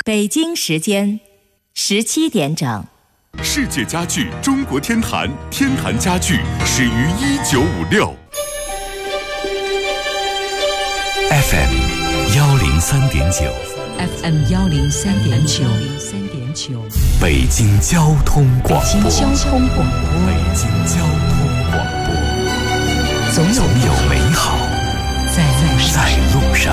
北京时间17点整。 世界家具中国天坛，天坛家具始于1956。 FM 103.9 FM 103.9 北京交通广播。 北京交通广播，总有美好在路上。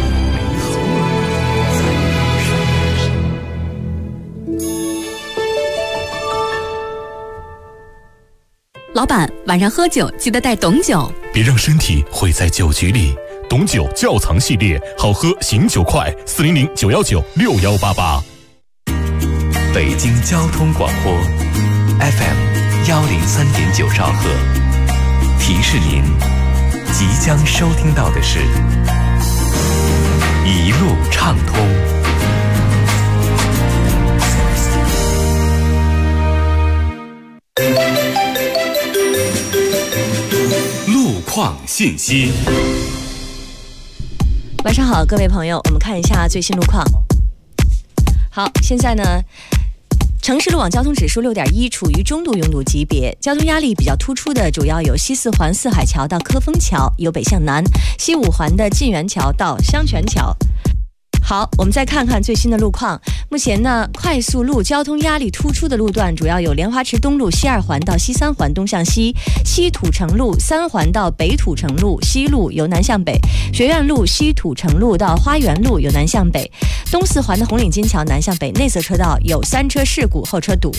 老板，晚上喝酒记得带董酒， 别让身体毁在酒局里。董酒窖藏系列，好喝醒酒快，400-919-6188。 北京交通广播 FM 103.9兆赫，提示您即将收听到的是一路畅通。路况信息。 晚上好，各位朋友，我们看一下最新路况。好，现在呢，城市路网交通指数6.1，处于中度拥堵级别，交通压力比较突出的主要有西四环四海桥到科丰桥，由北向南；西五环的晋源桥到香泉桥。好，我们再看看最新的路况。目前呢，快速路交通压力突出的路段主要有莲花池东路西2环到西3环东向西，西土城路3环到北土城路西路由南向北，学院路西土城路到花园路由南向北，东4环的红领巾桥南向北内侧车道有3车事故，后车堵。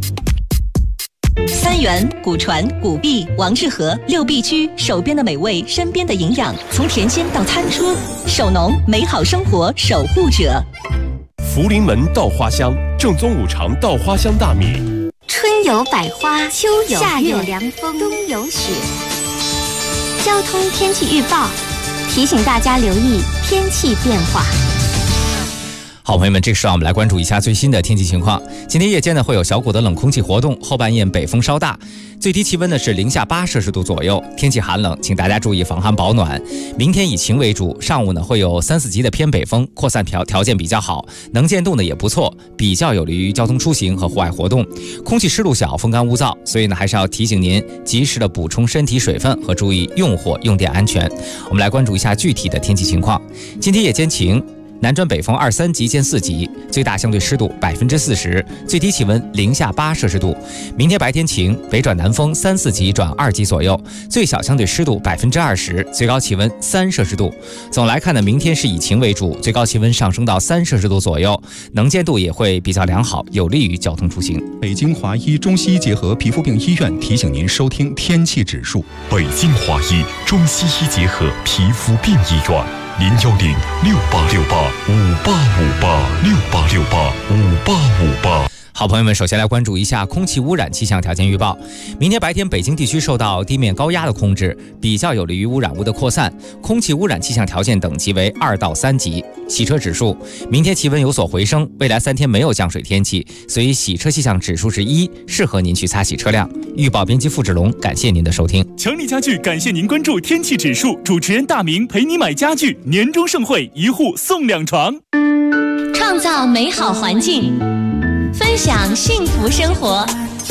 三元、古传、古币、王致和6必居，手边的美味，身边的营养，从田间到餐桌，手农美好生活守护者。 福临门稻花香，正宗五常稻花香大米。 春有百花，秋有夏有凉风，冬有雪。交通天气预报提醒大家留意天气变化。 好朋友们，这个时候我们来关注一下最新的天气情况。今天夜间呢会有小股的冷空气活动，后半夜北风稍大，最低气温呢是零下8摄氏度左右，天气寒冷，请大家注意防寒保暖。明天以晴为主，上午呢会有3、4级的偏北风，扩散条件比较好，能见度呢也不错，比较有利于交通出行和户外活动。空气湿度小，风干物燥，所以呢还是要提醒您及时的补充身体水分和注意用火用电安全。我们来关注一下具体的天气情况。今天夜间晴，南转北风2、3级见4级，最大相对湿度40%，最低气温零下8摄氏度。明天白天晴，北转南风3、4级转2级左右，最小相对湿度20%，最高气温3摄氏度。总来看呢，明天是以晴为主，最高气温上升到3摄氏度左右，能见度也会比较良好，有利于交通出行。 北京华医中西医结合皮肤病医院提醒您收听天气指数。 北京华医中西医结合皮肤病医院。010-6868-5858，6868-5858。 好朋友们，首先来关注一下空气污染气象条件预报。明天白天北京地区受到地面高压的控制，比较有利于污染物的扩散，空气污染气象条件等级为2到3级。洗车指数，明天气温有所回升，未来3天没有降水天气，所以洗车气象指数是1，适合您去擦洗车辆。预报编辑付志龙，感谢您的收听。 强力家具感谢您关注天气指数，主持人大明陪你买家具，年终盛会1户送2床， 创造美好环境，分享幸福生活。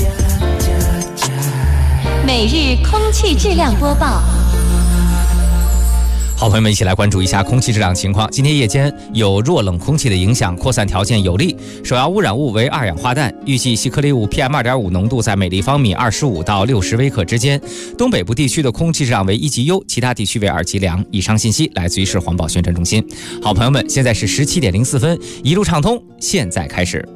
每日空气质量播报。 好朋友们，一起来关注一下空气质量情况。今天夜间有弱冷空气的影响，扩散条件有利，首要污染物为二氧化氮，预计细颗粒物 PM2.5 浓度在每立方米25到60微克之间。东北部地区的空气质量为1级优，其他地区为2级良。以上信息来自于市环保宣传中心。好朋友们，现在是17点04分，一路畅通，现在开始。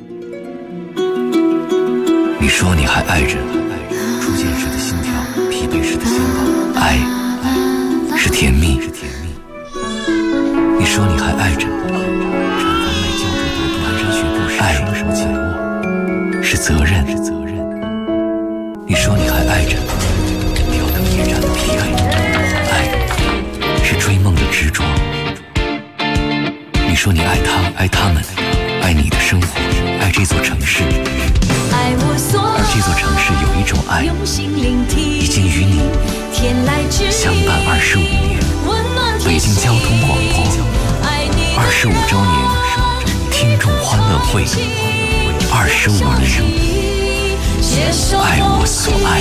你说你还爱着，初见时的心跳，疲惫时的肩膀，爱是甜蜜。你说你还爱着，产房内胶质毒斑人血不时，爱手紧握是责任。你说你还爱着，挑灯夜战的疲惫，爱是追梦的执着。你说你爱他，爱他们，爱你的生活，爱这座城市。而这座城市有一种爱，已经与你相伴25年。北京交通广播25周年，提听众欢乐会25年，爱我所爱。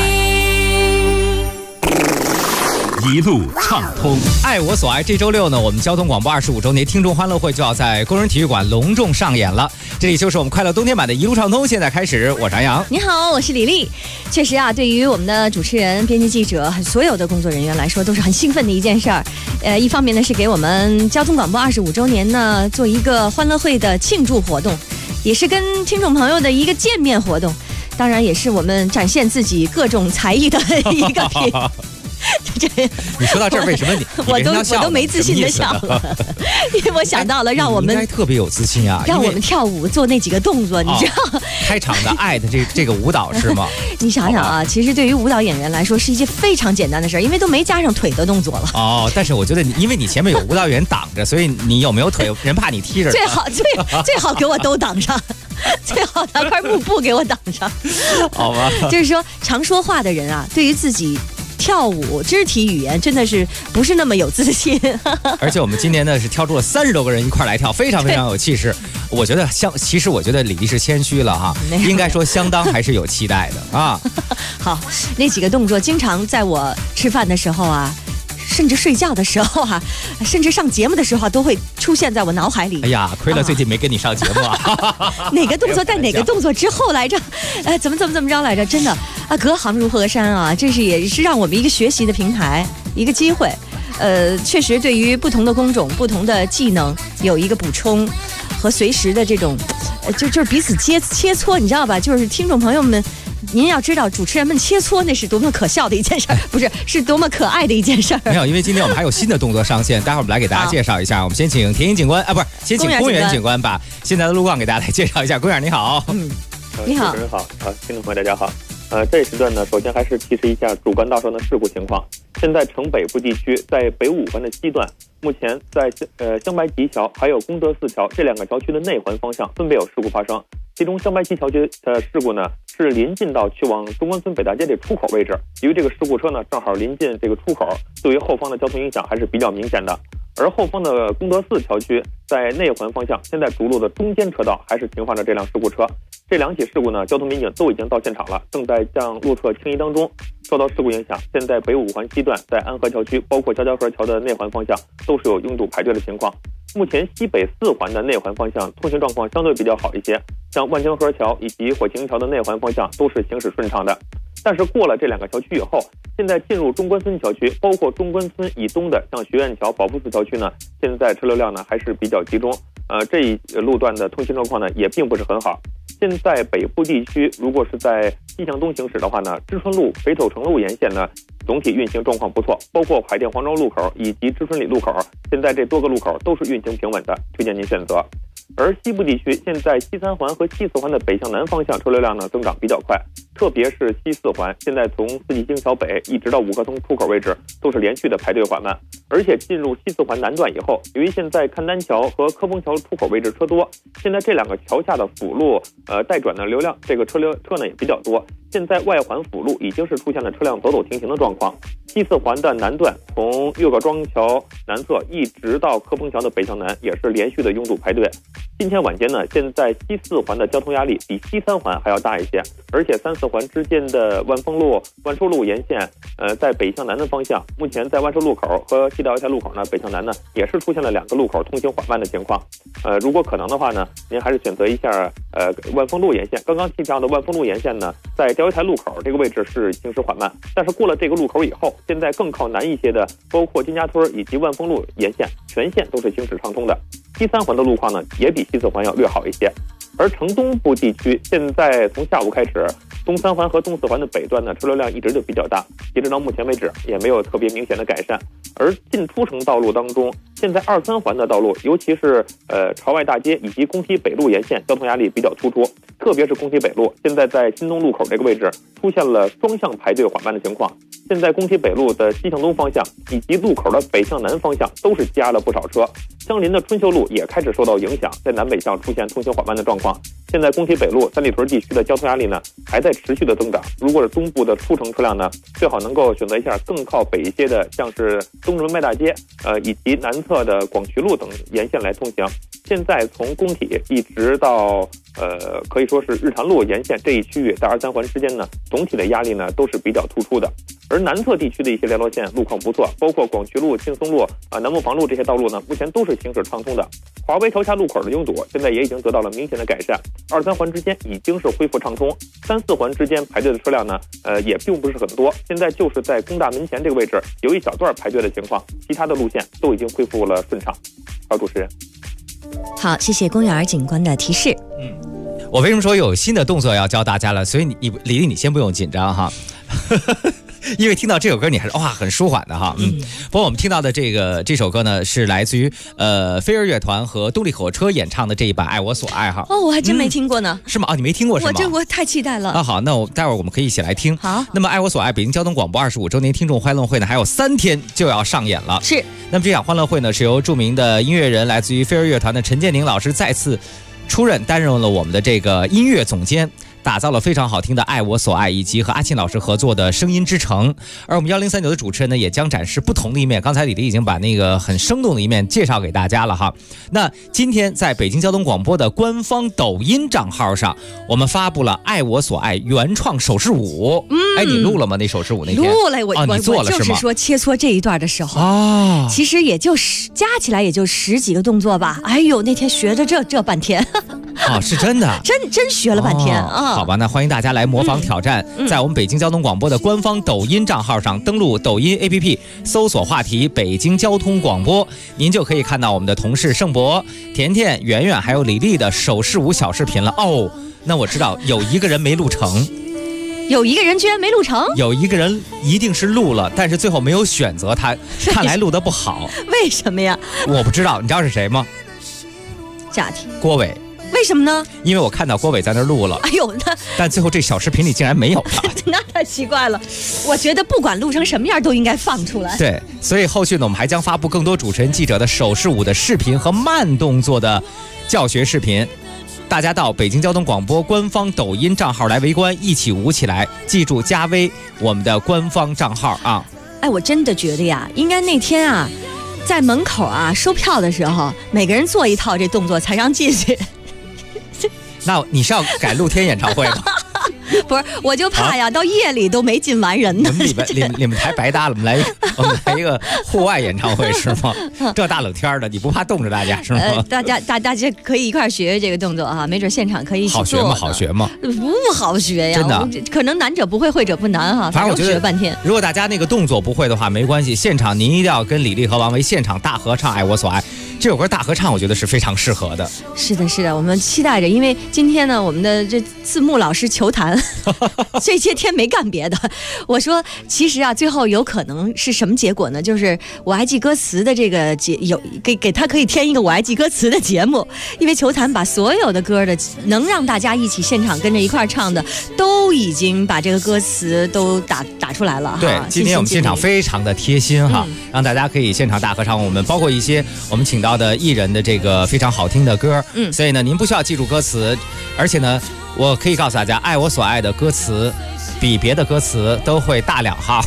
一路畅通， 爱我所爱。这周六呢，我们交通广播25周年听众欢乐会就要在工人体育馆隆重上演了。这里就是我们快乐冬天版的一路畅通，现在开始，我是杨洋。 你好，我是李丽。确实啊，对于我们的主持人、编辑、记者，所有的工作人员来说，都是很兴奋的一件事儿。一方面呢，是给我们交通广播25周年呢做一个欢乐会的庆祝活动，也是跟听众朋友的一个见面活动，当然也是我们展现自己各种才艺的一个品。 你说到这儿，为什么我都没自信的笑了，因为我想到了让我们应该特别有自信啊， 让我们跳舞做那几个动作，你知道？ 开场的爱的这个舞蹈是吗？ 你想想啊，其实对于舞蹈演员来说是一件非常简单的事儿，因为都没加上腿的动作了。 哦，但是我觉得因为你前面有舞蹈员挡着，所以你有没有腿，人怕你踢着。 最好给我都挡上。最好拿块幕布给我挡上。 好吧。 就是说，常说话的人啊，对于自己跳舞肢体语言真的是不是那么有自信。 而且我们今年呢是挑出了30多个人一块来跳，非常非常有气势。我觉得其实我觉得李丽是谦虚了哈，应该说相当还是有期待的啊。 好，那几个动作经常在我吃饭的时候啊，甚至睡觉的时候啊，甚至上节目的时候都会出现在我脑海里。 哎呀，亏了最近没跟你上节目啊。 哪个动作在哪个动作之后来着？怎么着来着？真的啊，隔行如隔山啊，这是也是让我们一个学习的平台，一个机会。确实对于不同的工种、不同的技能有一个补充和随时的这种，就是彼此切磋，你知道吧？就是听众朋友们。您要知道，主持人们切磋那是多么可笑的一件事，不是，是多么可爱的一件事。 没有，因为今天我们还有新的动作上线，待会儿我们来给大家介绍一下。我们先请田营警官啊，不是，先请公园警官把现在的路况给大家来介绍一下。公园你好， 你好， 主持人好，听众朋友大家好。这一时段呢，首先还是提示一下主干道上的事故情况。现在城北部地区在北五环的西段，目前在香白集桥还有功德寺桥这2个桥区的内环方向分别有事故发生。其中香白集桥区的事故呢是临近到去往中关村北大街这出口位置，由于这个事故车呢正好临近这个出口，对于后方的交通影响还是比较明显的。而后方的功德寺桥区在内环方向，现在主路的中间车道还是停放着这辆事故车。这2起事故呢，交通民警都已经到现场了，正在将路侧清移当中。受到事故影响，现在北五环西段在安河桥区，包括交河桥的内环方向都是有拥堵排队的情况。目前西北4环的内环方向通行状况相对比较好一些，像万江河桥以及火晴桥的内环方向都是行驶顺畅的。但是过了这2个桥区以后，现在进入中关村桥区，包括中关村以东的像学院桥、保福寺桥区呢，现在车流量呢还是比较集中。这一路段的通行状况呢也并不是很好。现在北部地区如果是在西向东行驶的话呢，知春路、北斗城路沿线呢总体运行状况不错，包括海淀黄庄路口以及知春里路口，现在这多个路口都是运行平稳的，推荐您选择。而西部地区现在西3环和西4环的北向南方向车流量呢增长比较快，特别是西4环，现在从四季青桥北一直到五棵松出口位置都是连续的排队缓慢。而且进入西4环南段以后，由于现在看丹桥和科丰桥出口位置车多，现在这2个桥下的辅路待转的流量，这个车呢也比较多。现在外环辅路已经是出现了车辆走停停的状况。西4环的南段从岳各庄桥南侧一直到科丰桥的北向南也是连续的拥堵排队。今天晚间呢，现在西4环的交通压力比西3环还要大一些，而且3、4环之间的万丰路、万寿路沿线，在北向南的方向，目前在万寿路口和西道一台路口呢，北向南呢也是出现了2个路口通行缓慢的情况。如果可能的话呢，您还是选择一下万丰路沿线。刚刚提到的万丰路沿线呢，在钓鱼台路口这个位置是行驶缓慢，但是过了这个路口以后，现在更靠南一些的，包括金家村以及万丰路沿线，全线都是行驶畅通的。西3环的路况呢，也比西4环要略好一些。而城东部地区现在从下午开始，东3环和东4环的北段呢，车流量一直就比较大，截止到目前为止也没有特别明显的改善。而进出城道路当中，现在2、3环的道路，尤其是朝外大街以及宫西北路沿线，交通压力比较突出，特别是宫西北路，现在在新东路口这个位置出现了双向排队缓慢的情况。 现在工体北路的西向东方向以及路口的北向南方向都是积压了不少车，相邻的春秀路也开始受到影响，在南北向出现通行缓慢的状况。现在工体北路、三里屯地区的交通压力呢还在持续的增长。如果是东部的出城车辆呢，最好能够选择一下更靠北一些的，像是东直门外大街，以及南侧的广渠路等沿线来通行。现在从工体一直到可以说是日坛路沿线这一区域到23环之间呢，总体的压力呢都是比较突出的。而南侧地区的一些联络线路况不错，包括广渠路、青松路、南磨房路这些道路呢，目前都是行驶畅通的。华为桥下路口的拥堵现在也已经得到了明显的改善，23环之间已经是恢复畅通，3、4环之间排队的车辆呢，也并不是很多。现在就是在工大门前这个位置有一小段排队的情况，其他的路线都已经恢复了顺畅。好，主持人。 好，谢谢公园警官的提示。 我为什么说有新的动作要教大家了？所以李丽你先不用紧张哈。因为听到这首歌你还是很舒缓的哈。不过我们听到的这首歌呢，是来自于飞儿乐团和动力火车演唱的这一版《爱我所爱》哈。 我还真没听过呢。 是吗？你没听过是吗？ 我太期待了。 好，那待会儿我们可以一起来听。 好。 那么《爱我所爱》北京交通广播25周年听众欢乐会呢，还有3天就要上演了。 是。 那么这场欢乐会呢，是由著名的音乐人来自于飞儿乐团的陈建宁老师再次出任担任了我们的这个音乐总监，打造了非常好听的《爱我所爱》，以及和阿沁老师合作的《声音之城》。而我们1039的主持人呢，也将展示不同的一面。刚才李丽已经把那个很生动的一面介绍给大家了哈。那今天在北京交通广播的官方抖音账号上，我们发布了《爱我所爱》原创手势舞。你录了吗？那手势舞那天录了，我你做了是吗？ 就是说切磋这一段的时候其实也就加起来也就10几个动作吧。哎呦，那天学着这半天。 是真的， 真学了半天好吧，那欢迎大家来模仿挑战，在我们北京交通广播的官方抖音账号上登录抖音 APP， 搜索话题北京交通广播，您就可以看到我们的同事盛博、甜甜、圆圆还有李丽的手势舞小视频了。那我知道有一个人没录成。 有一个人居然没录成？ 有一个人一定是录了，但是最后没有选择他，看来录得不好。 为什么呀？ 我不知道，你知道是谁吗？ 假题。 郭伟。 为什么呢？ 因为我看到郭伟在那儿录了。 哎呦， 但最后这小视频里竟然没有他。 那太奇怪了。我觉得不管录成什么样都应该放出来。 对，所以后续呢，我们还将发布更多主持人记者的手势舞的视频和慢动作的教学视频。大家到北京交通广播官方抖音账号来围观，一起舞起来。记住加微我们的官方账号啊！ 我真的觉得呀，应该那天在门口收票的时候，每个人做一套这动作才让进去。 那你是要改露天演唱会吗？ 不是，我就怕到夜里都没进完人呢。 你们台白搭了，我们来一个户外演唱会是吗？这大冷天的，你不怕冻着大家是吗？ 大家可以一块学这个动作没准现场可以一起做。 好学吗？ 不好学呀， 真的。 可能难者不会，会者不难哈。 反正我觉得学半天。 如果大家那个动作不会的话，没关系，现场您一定要跟李丽和王维现场大合唱《爱我所爱》。这首歌大合唱，我觉得是非常适合的。 是的，我们期待着，因为今天呢，我们的这字幕老师求谈，这些天没干别的。我说，其实最后有可能是什么结果呢？就是我还记歌词的这个给他可以添一个我还记歌词的节目，因为求谈把所有的歌的能让大家一起现场跟着一块唱的，都已经把这个歌词都打出来了。 对，今天我们现场非常的贴心哈，让大家可以现场大合唱。我们包括一些我们请到的艺人的这个非常好听的歌，所以呢，您不需要记住歌词，而且呢，我可以告诉大家，《爱我所爱》的歌词比别的歌词都会大2号。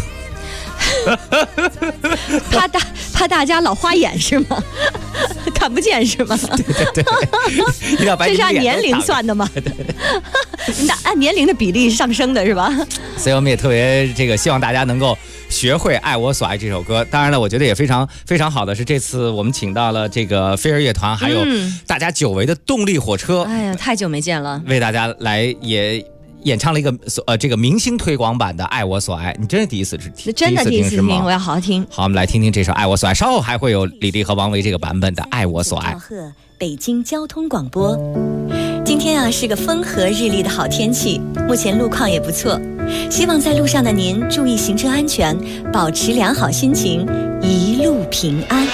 怕大家老花眼是吗？看不见是吗？ 对， 这是按年龄算的吗？按年龄的比例上升的是吧？ 所以我们也特别希望大家能够学会《爱我所爱》这首歌。当然了，我觉得也非常非常好的是，这次我们请到了这个飞儿乐团，还有大家久违的动力火车。 哎呀，太久没见了， 为大家来也演唱了一个这个明星推广版的《爱我所爱》。你真是第一次听？ 真的第一次听，我要好好听。 好，我们来听听这首《爱我所爱》，稍后还会有李丽和王维这个版本的《爱我所爱》。 北京交通广播，今天是个风和日丽的好天气，目前路况也不错，希望在路上的您注意行车安全，保持良好心情，一路平安。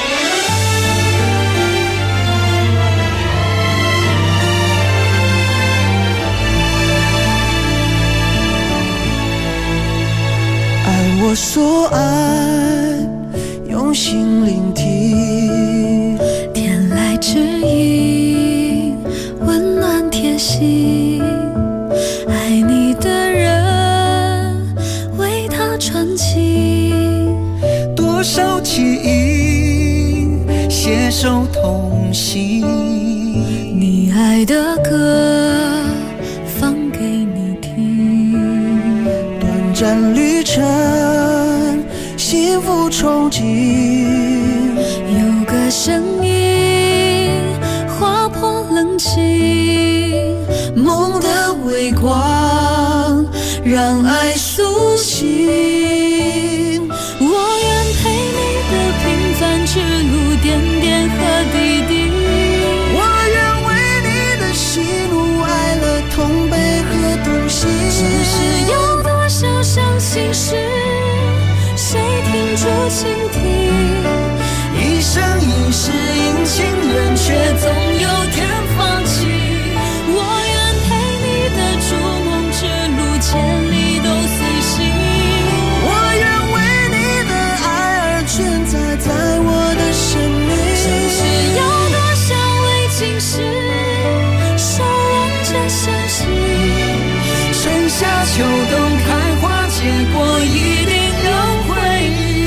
爱我所爱，用心聆听， 天籁之音，温暖贴心，爱你的人为他传情， 多少记忆携手同行， 你爱的歌放给你听， 短暂旅程幸福憧憬， 有个声音划破冷清， 梦的微光让爱苏醒， 我愿陪你的平凡之路，点点和滴滴， 我愿为你的喜怒哀乐同悲和同行， 世事有多少伤心事，谁停住倾听， 一生一世阴晴圆缺， 总有天放弃，我愿陪你的逐梦之路，千里都随行， 我愿为你的爱而存在在我的生命， 世事有多少未尽事，守望着相信， 春夏秋冬开花结果一定有回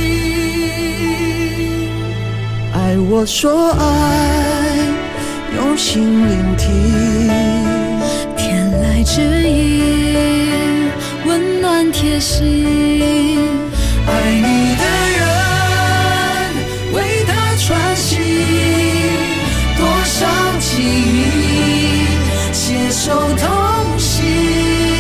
应，爱我说爱，用心聆听， 天籁之音，温暖贴心， 爱你的人为他传情，多少记忆携手同行，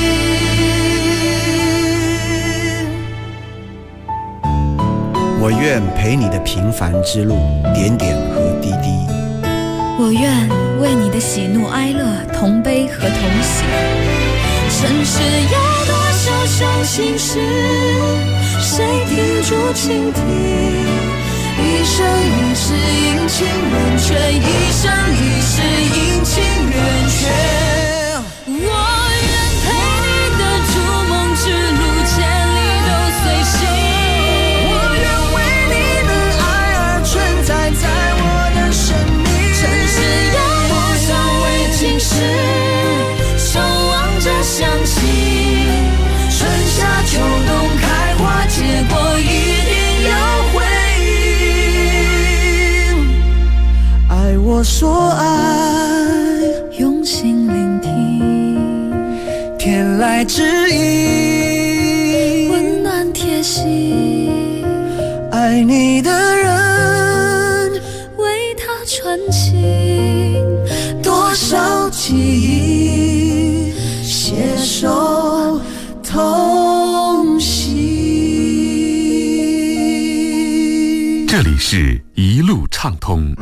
我愿陪你的平凡之路，点点和滴滴， 我愿为你的喜怒哀乐同悲和同喜，尘世有多少伤心事，谁停住倾听， 一生一世阴晴圆缺，一生一世阴晴圆缺， 我愿陪你的逐梦之路，千里都随行， 我愿为你的爱而存在在我的生命， 尘世有多少未尽事，守望着相信， 春夏秋冬开花结果一定有回应，爱我说爱， 用心聆听， 天籁之音， 温暖贴心， 爱你的人为他传情， 多少记忆携手同行。 这里是一路畅通。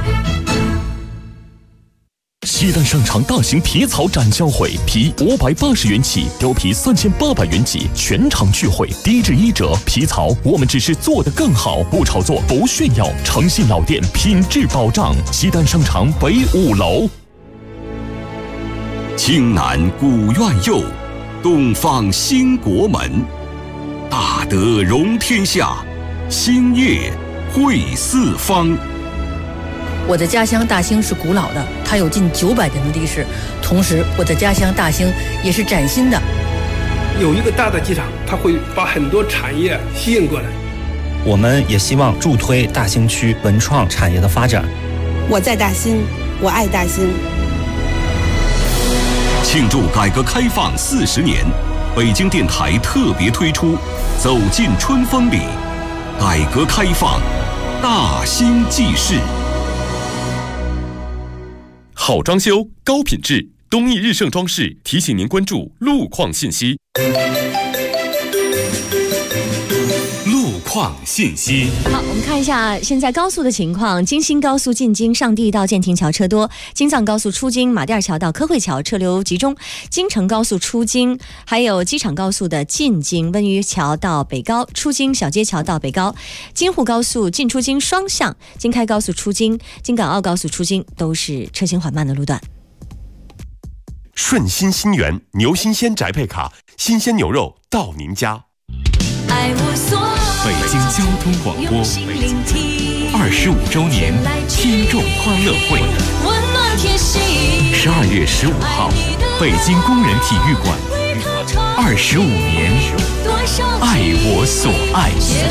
西单商场大型皮草展销会，皮580元起，貂皮3800元起，全场聚会，低至1折。皮草我们只是做得更好，不炒作，不炫耀，诚信老店，品质保障。西单商场北5楼。 青南古院右，东方兴国门，大德容天下，兴业汇四方。 我的家乡大兴是古老的，它有近900年的历史。同时，我的家乡大兴也是崭新的。 有一个大的机场，它会把很多产业吸引过来。 我们也希望助推大兴区文创产业的发展。 我在大兴，我爱大兴。 庆祝改革开放40年，北京电台特别推出《走进春风里》，改革开放大兴记事。 好装修，高品质，东义日盛装饰提醒您关注路况信息。 路况信息。 好，我们看一下现在高速的情况。京新高速进京上地到建亭桥车多，京藏高速出京马甸桥到科汇桥车流集中，京承高速出京，还有机场高速的进京温榆桥到北高，出京小街桥到北高，京沪高速进出京双向，京开高速出京，京港澳高速出京都是车行缓慢的路段。 顺心新源牛新鲜宅配卡，新鲜牛肉到您家。 爱我所北京交通广播25周年听众欢乐会，12月15号，北京工人体育馆，25年，爱我所爱。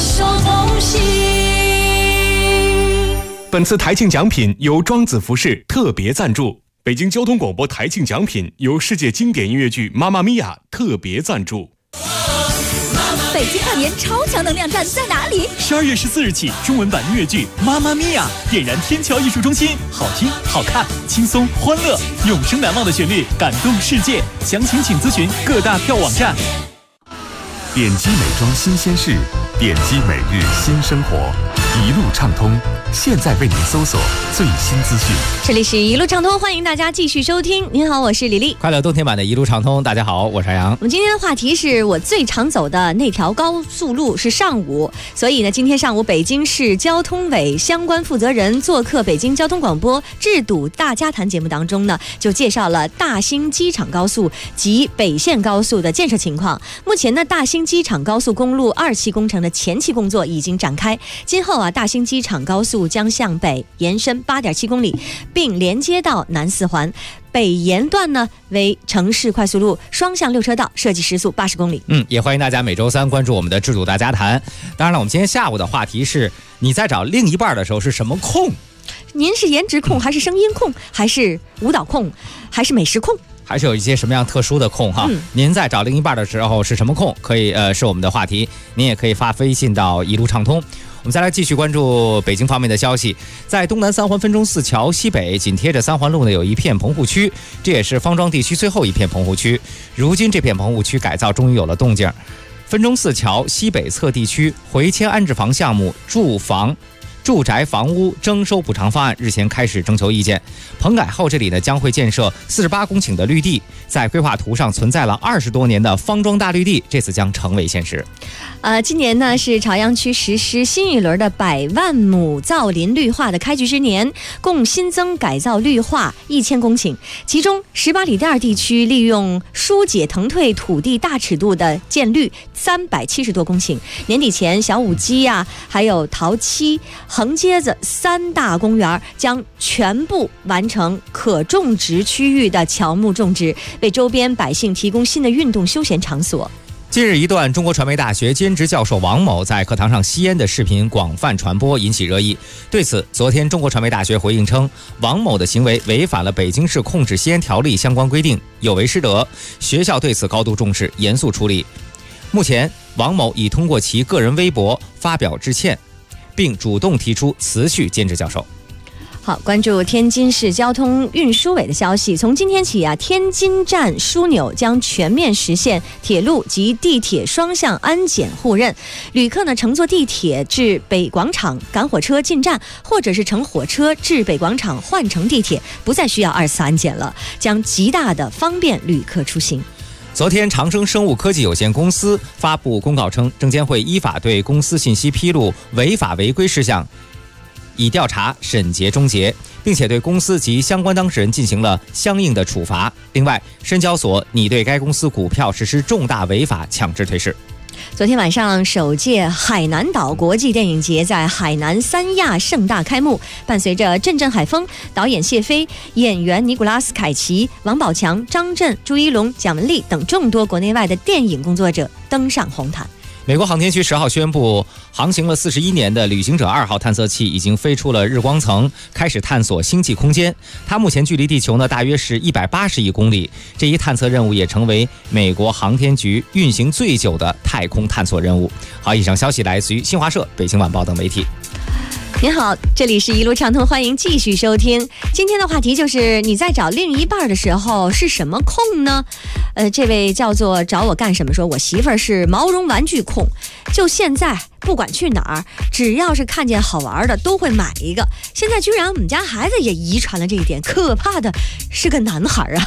本次台庆奖品由庄子服饰特别赞助，北京交通广播台庆奖品由世界经典音乐剧《妈妈咪呀》特别赞助。 北京跨年超强能量站在哪里 ？12月14日起，中文版音乐剧《妈妈咪呀》点燃天桥艺术中心，好听、好看、轻松、欢乐，永生难忘的旋律，感动世界。详情请咨询各大票网站。 点击美妆新鲜事，点击每日新生活，一路畅通。现在为您搜索最新资讯。 这里是一路畅通，欢迎大家继续收听。您好，我是李丽。 快乐冬天版的一路畅通，大家好，我是杨。 我们今天的话题是我最常走的那条高速路是上午，所以呢，今天上午北京市交通委相关负责人做客北京交通广播治堵大家谈节目当中呢，就介绍了大兴机场高速及北线高速的建设情况。目前呢，大兴机场高速公路2期工程的前期工作已经展开，今后啊，大兴机场高速将向北延伸8.7公里，并连接到南四环。北沿段呢为城市快速路，双向6车道，设计时速80公里。 也欢迎大家每周3关注我们的治堵大家谈。当然了，我们今天下午的话题是你在找另一半的时候是什么控？ 您是颜值控，还是声音控，还是舞蹈控，还是美食控？ 还是有一些什么样特殊的控哈？您在找另一半的时候是什么控？可以是我们的话题，您也可以发微信到一路畅通。我们再来继续关注北京方面的消息，在东南三环分钟寺桥西北紧贴着三环路呢，有一片棚户区，这也是方庄地区最后一片棚户区。如今这片棚户区改造终于有了动静，分钟寺桥西北侧地区回迁安置房项目住宅房屋征收补偿方案日前开始征求意见。棚改后，这里呢将会建设48公顷的绿地，在规划图上存在了20多年的方庄大绿地，这次将成为现实。 今年呢是朝阳区实施新一轮的100万亩造林绿化的开局之年，共新增改造绿化1000公顷，其中18里店地区利用疏解腾退土地大尺度的建绿370多公顷。年底前，小武基还有陶七、横街子3大公园将全部完成可种植区域的乔木种植，为周边百姓提供新的运动休闲场所。 近日一段中国传媒大学兼职教授王某在课堂上吸烟的视频广泛传播，引起热议。对此，昨天中国传媒大学回应称，王某的行为违反了北京市控制吸烟条例相关规定，有违师德，学校对此高度重视，严肃处理。目前，王某已通过其个人微博发表致歉，并主动提出辞去兼职教授。 好，关注天津市交通运输委的消息，从今天起天津站枢纽将全面实现铁路及地铁双向安检互认。旅客呢乘坐地铁至北广场赶火车进站，或者是乘火车至北广场换乘地铁，不再需要2次安检了，将极大的方便旅客出行。 昨天，长生生物科技有限公司发布公告称，证监会依法对公司信息披露违法违规事项已调查审结终结，并且对公司及相关当事人进行了相应的处罚。另外，深交所拟对该公司股票实施重大违法强制退市。 昨天晚上，首届海南岛国际电影节在海南三亚盛大开幕，伴随着阵阵海风，导演谢飞、演员尼古拉斯凯奇、王宝强、张震、朱一龙、蒋雯丽等众多国内外的电影工作者登上红毯。 美国航天局10号宣布，航行了41年的旅行者2号探测器已经飞出了日光层，开始探索星际空间。它目前距离地球呢大约是180亿公里。这一探测任务也成为美国航天局运行最久的太空探索任务。好，以上消息来自于新华社、北京晚报等媒体。 您好，这里是一路畅通，欢迎继续收听。今天的话题就是你在找另一半的时候是什么控呢？这位叫做找我干什么说，我媳妇儿是毛绒玩具控，就现在不管去哪儿，只要是看见好玩的都会买一个。现在居然我们家孩子也遗传了这一点，可怕的是个男孩啊。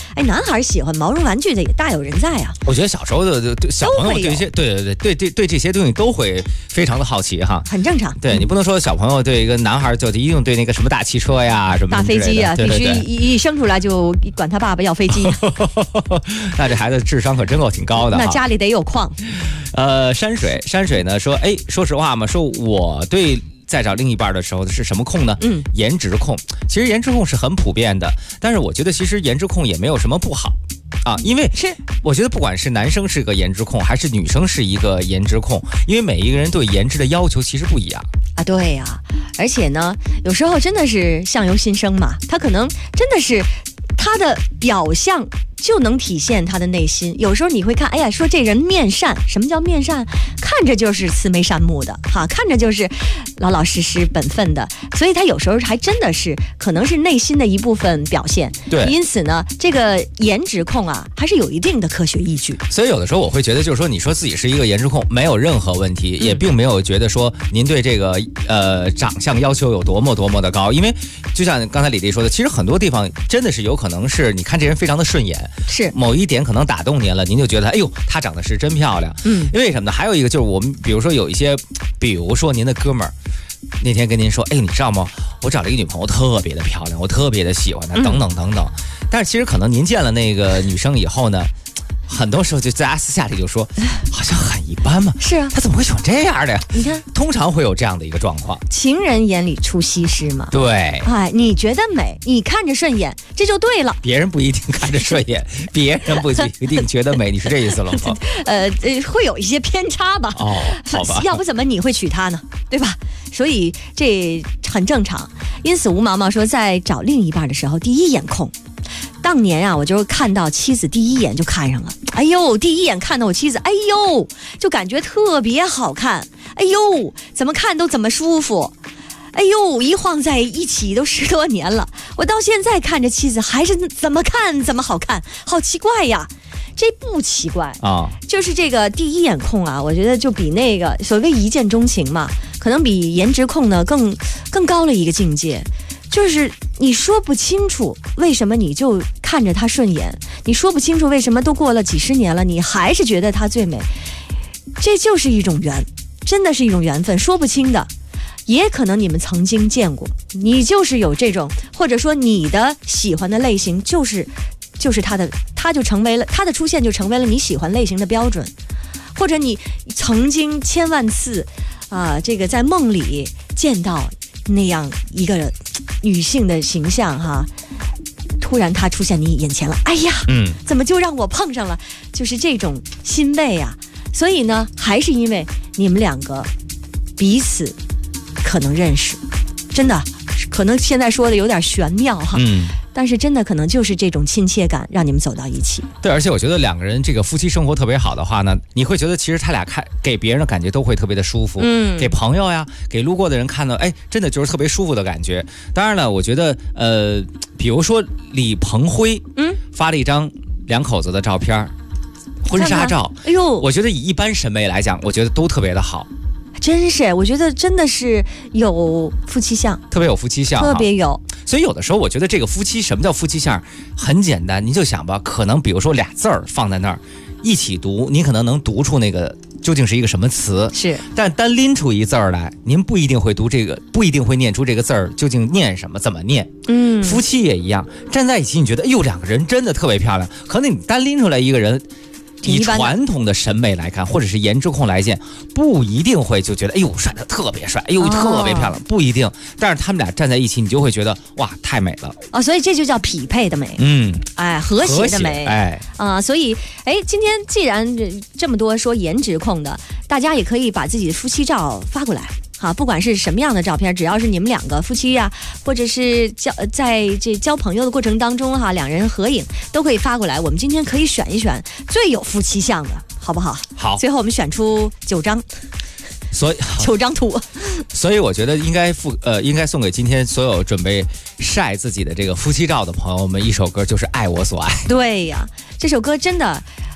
哎，男孩喜欢毛绒玩具的也大有人在啊。 我觉得小时候的小朋友对一些对这些东西都会非常的好奇哈， 很正常。 对你不能说小朋友对一个男孩就一定对那个什么大汽车呀什么大飞机呀， 必须一生出来就管他爸爸要飞机。 那这孩子智商可真够挺高的。 那家里得有矿。 山水呢说，哎，说实话嘛，说我对在找另一半的时候是什么控呢？颜值控。其实颜值控是很普遍的，但是我觉得其实颜值控也没有什么不好啊，因为我觉得不管是男生是个颜值控，还是女生是一个颜值控，因为每一个人对颜值的要求其实不一样啊。对呀，而且呢，有时候真的是相由心生嘛，他可能真的是他的表象就能体现他的内心。有时候你会看，哎呀，说这人面善，什么叫面善？看着就是慈眉善目的哈，看着就是老老实实本分的，所以他有时候还真的是可能是内心的一部分表现。 对， 因此呢，这个颜值控啊，还是有一定的科学依据。 所以有的时候我会觉得，就是说，你说自己是一个颜值控，没有任何问题，也并没有觉得说您对这个长相要求有多么的高，因为就像刚才李丽说的，其实很多地方真的是有可能是你看这人非常的顺眼， 是某一点可能打动您了，您就觉得哎呦，她长得是真漂亮。因为什么呢？还有一个就是我们比如说有一些，比如说您的哥们儿那天跟您说，哎，你知道吗？我找了一个女朋友，特别的漂亮，我特别的喜欢她，等等等等。但是其实可能您见了那个女生以后呢，很多时候就在私下里就说，好像很一般嘛。 是啊， 她怎么会喜欢这样的呀？ 你看， 通常会有这样的一个状况。 情人眼里出西施嘛。 对， 哎，你觉得美，你看着顺眼，这就对了。 别人不一定看着顺眼，别人不一定觉得美，你是这意思了吗？ 会有一些偏差吧。 哦，好吧。 要不怎么你会娶她呢？对吧？所以这很正常。因此，吴毛毛说，在找另一半的时候，第一眼控。当年啊，我就看到妻子第一眼就看上了，哎呦，第一眼看到我妻子，哎呦，就感觉特别好看，哎呦，怎么看都怎么舒服，哎呦，一晃在一起都10多年了，我到现在看着妻子还是怎么看怎么好看，好奇怪呀。这不奇怪啊，就是这个第一眼控啊，我觉得就比那个所谓一见钟情嘛，可能比颜值控呢更高了一个境界。就是你说不清楚为什么你就看着他顺眼，你说不清楚为什么都过了几十年了，你还是觉得他最美，这就是一种缘，真的是一种缘分，说不清的。也可能你们曾经见过，你就是有这种，或者说你的喜欢的类型就是他就成为了他的出现就成为了你喜欢类型的标准，或者你曾经千万次这个在梦里见到那样一个女性的形象哈，突然她出现你眼前了，哎呀，怎么就让我碰上了？就是这种欣慰啊。所以呢，还是因为你们两个彼此可能认识，真的可能现在说的有点玄妙哈，但是真的可能就是这种亲切感让你们走到一起。 对，而且我觉得两个人这个夫妻生活特别好的话呢，你会觉得其实他俩看给别人的感觉都会特别的舒服，给朋友呀，给路过的人看到，哎，真的就是特别舒服的感觉。当然了，我觉得比如说李鹏辉发了一张两口子的照片，婚纱照， 哎呦， 我觉得以一般审美来讲，我觉得都特别的好。 真是，我觉得真的是有夫妻相， 特别有夫妻相， 特别有。 所以有的时候我觉得这个夫妻，什么叫夫妻相？很简单，你就想吧，可能比如说俩字儿放在那儿一起读，你可能能读出那个究竟是一个什么词， 是。 但单拎出一字儿来，您不一定会读这个，不一定会念出这个字儿究竟念什么，怎么念。夫妻也一样，站在一起，你觉得哎呦，两个人真的特别漂亮，可能你单拎出来一个人。以传统的审美来看，或者是颜值控来见，不一定会就觉得哎呦帅得特别帅，哎呦特别漂亮，不一定。但是他们俩站在一起，你就会觉得哇太美了啊！所以这就叫匹配的美，和谐的美，所以今天既然这么多说颜值控的，大家也可以把自己的夫妻照发过来。好，不管是什么样的照片，只要是你们两个夫妻呀，或者是在这交朋友的过程当中哈，两人合影都可以发过来。我们今天可以选一选最有夫妻相的，好不好？ 好。 最后我们选出9张， 所以 9张图。 所以我觉得应该送给今天所有准备晒自己的这个夫妻照的朋友们一首歌，就是《爱我所爱》。 对呀，这首歌真的。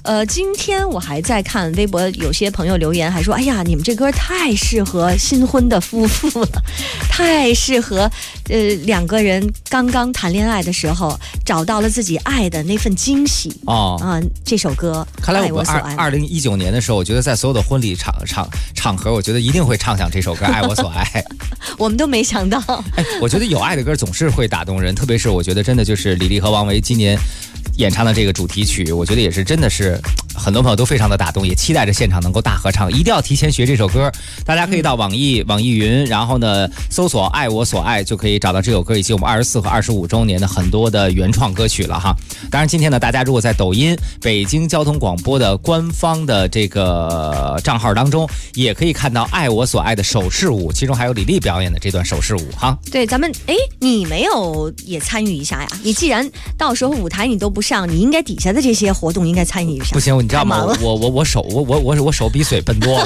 今天我还在看微博，有些朋友留言还说：“哎呀，你们这歌太适合新婚的夫妇了，太适合两个人刚刚谈恋爱的时候找到了自己爱的那份惊喜。”这首歌， 看来我们2019年的时候，我觉得在所有的婚礼场合，我觉得一定会唱响这首歌《爱我所爱》。 我们都没想到。 我觉得有爱的歌总是会打动人，特别是我觉得真的就是李丽和王维今年演唱的这个主题曲，我觉得也是真的是很多朋友都非常的打动，也期待着现场能够大合唱，一定要提前学这首歌。大家可以到网易云，然后呢搜索爱我所爱，就可以找到这首歌以及我们24和25周年的很多的原创歌曲了哈。当然今天呢，大家如果在抖音北京交通广播的官方的这个账号当中，也可以看到爱我所爱的手势舞，其中还有李丽表演的这段手势舞哈。 对，咱们你没有也参与一下呀？你既然到时候舞台你都不上，你应该底下的这些活动应该参与一下。 不行，你知道吗？我手比嘴笨多了。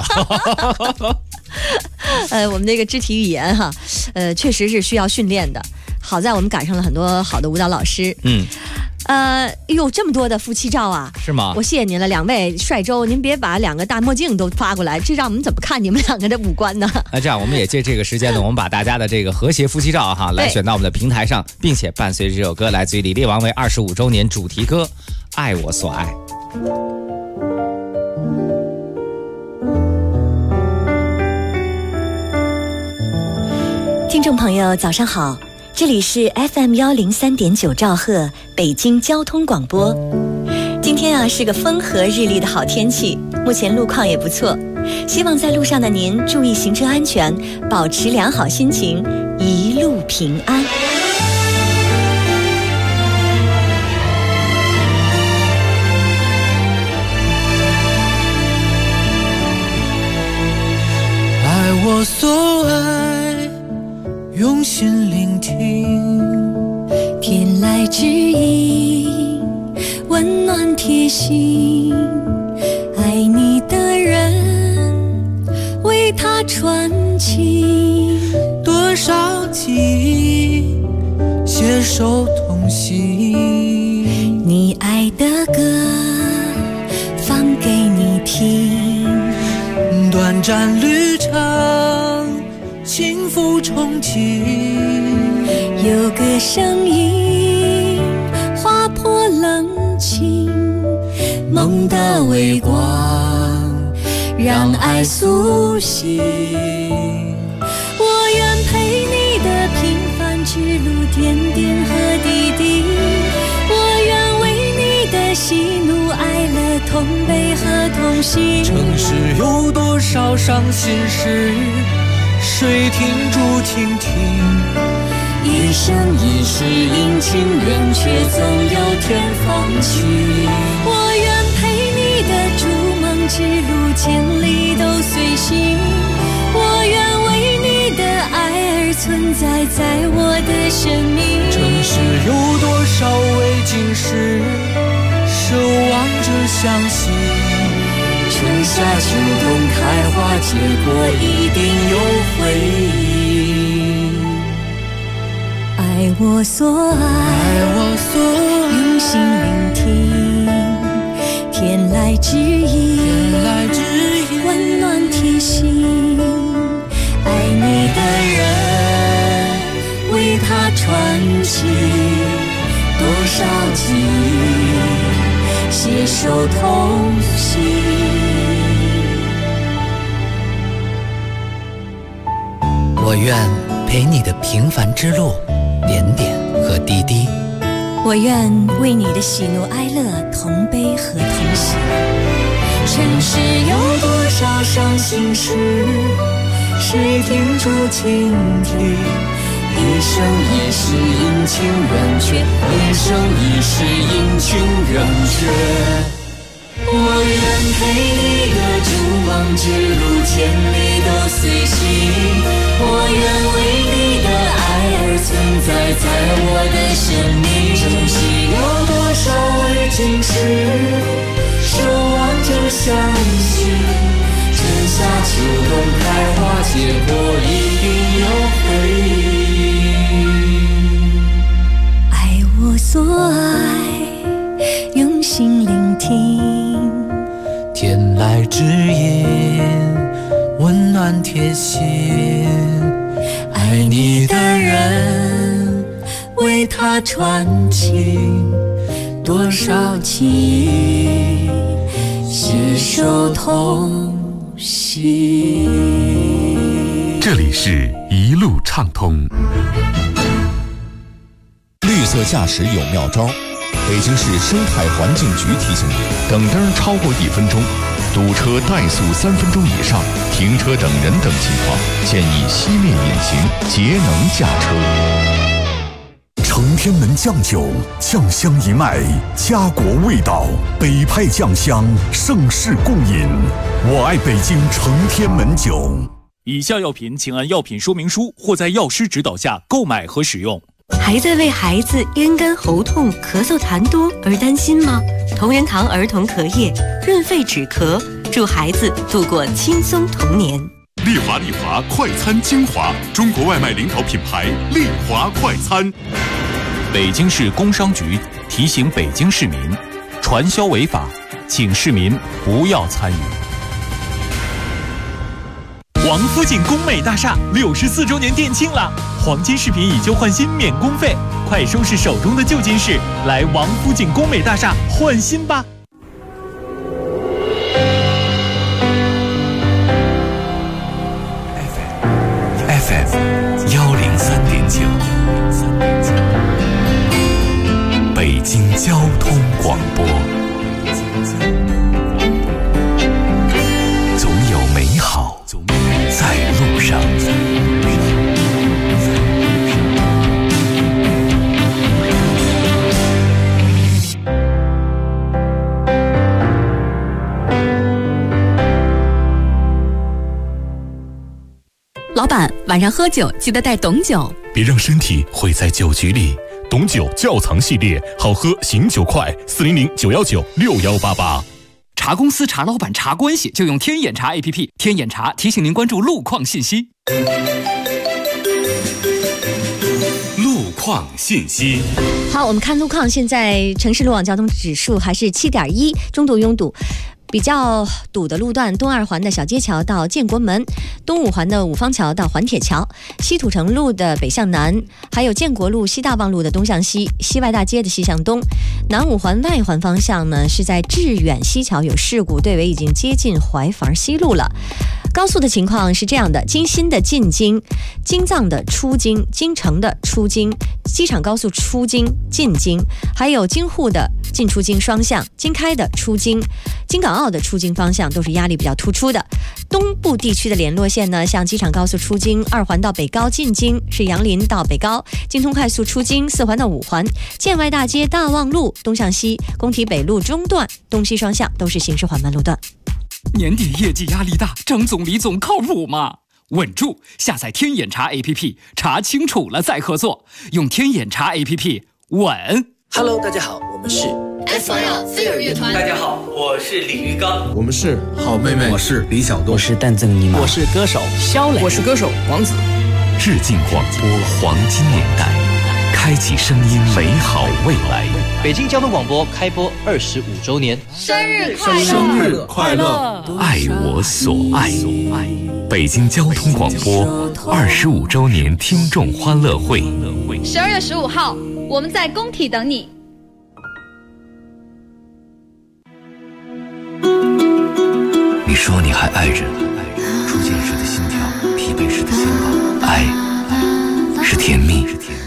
我们这个肢体语言哈，确实是需要训练的。好在我们赶上了很多好的舞蹈老师。这么多的夫妻照啊？ 是吗？ 我谢谢您了，两位帅周，您别把两个大墨镜都发过来，这让我们怎么看你们两个的五官呢？ 那这样，我们也借这个时间呢，我们把大家的这个和谐夫妻照哈，来选到我们的平台上，并且伴随这首歌，来自于李丽王维25周年主题歌《爱我所爱》。 听众朋友早上好，这里是 FM103.9兆赫北京交通广播。今天是个风和日丽的好天气，目前路况也不错，希望在路上的您注意行车安全，保持良好心情，一路平安。 爱我所爱，用心聆听， 天籁之音，温暖贴心。爱你的人，为他传情， 多少记忆携手同行。 你爱的歌，放给你听。 短暂旅程，幸福憧憬。 有个声音划破冷清，梦的微光让爱苏醒。我愿陪你的平凡之路，点点和滴滴。我愿为你的喜怒哀乐同悲和同行。 城市有多少伤心事，谁停住倾听？ 一生一世阴晴圆缺，总有天放晴。我愿陪你的逐梦之路，千里都随行。我愿为你的爱而存在，在我的生命。 城市有多少未经事，守望着相信。 春夏秋冬开花结果，一定有回应。爱我所爱，用心聆听，天籁之音，温暖贴心。爱你的人，为他传情，多少记忆携手同行。 我愿陪你的平凡之路，点点和滴滴。 我愿为你的喜怒哀乐同悲和同喜。 尘世有多少伤心事，谁停住倾听？一生一世阴晴圆缺，一生一世阴晴圆缺。我愿陪你的逐梦之路，千里都随行。我愿为你的爱而存在，在我的生命。城市有多少未经事，守望着相信。春夏秋冬开花结果，一定有回应。爱我所爱，用心聆听， 指引，温暖贴心。爱你的人，为他传情，多少情，携手同行。 这里是一路畅通。 绿色驾驶有妙招，北京市生态环境局提醒你： 等灯超过1分钟，堵车怠速3分钟以上，停车等人等情况，建议熄灭引擎，节能驾车。 承天门酱酒，酱香一脉，家国味道，北派酱香，盛世共饮。我爱北京承天门酒。 以下药品请按药品说明书或在药师指导下购买和使用。 还在为孩子咽干喉痛、咳嗽痰多而担心吗？同仁堂儿童咳液，润肺止咳，助孩子度过轻松童年。 丽华快餐精华，中国外卖领导品牌丽华快餐。 北京市工商局提醒北京市民，传销违法，请市民不要参与。王府井工美大厦64周年店庆了，黄金饰品以旧换新免工费，快收拾手中的旧金饰，来王府井工美大厦换新吧。 FM 103.9，北京交通广播。总有美好在路上。 老板，晚上喝酒记得带董酒， 别让身体毁在酒局里。董酒窖藏系列，好喝醒酒快，400-919-6188。 查公司、查老板、查关系，就用天眼查 APP。天眼查提醒您关注路况信息。 路况信息。 好，我们看路况，现在城市路网交通指数还是7.1，中度拥堵。比较堵的路段，东二环的小街桥到建国门，东五环的五方桥到环铁桥，西土城路的北向南，还有建国路西大望路的东向西，西外大街的西向东。南五环外环方向呢，是在致远西桥有事故，队尾已经接近怀房西路了。高速的情况是这样的：京新的进京、京藏的出京、京城的出京、机场高速出京、进京，还有京沪的进出京双向、京开的出京、京港澳的出京方向都是压力比较突出的。东部地区的联络线呢，像机场高速出京2环到北高进京是杨林到北高，京通快速出京4环到5环，建外大街大望路东向西、工体北路中段东西双向都是行驶缓慢路段。 年底业绩压力大，张总李总靠谱吗？稳住！下载天眼查 APP， 查清楚了再合作，用天眼查 APP 稳。 Hello， 大家好，我们是 SYL 飞儿乐团。 大家好，我是李玉刚。 我们是好妹妹。我是李小东。 我是蛋赠尼玛。 我是歌手肖磊。 我是歌手王子。 致敬广播黄金年代，开启声音美好未来。 北京交通广播开播25周年， 生日快乐！ 生日快乐！ 爱我所爱。北京交通广播25周年听众欢乐会 ，12月15号，我们在工体等你。 你说你还爱着，初见时的心跳，疲惫时的心跳，爱是甜蜜。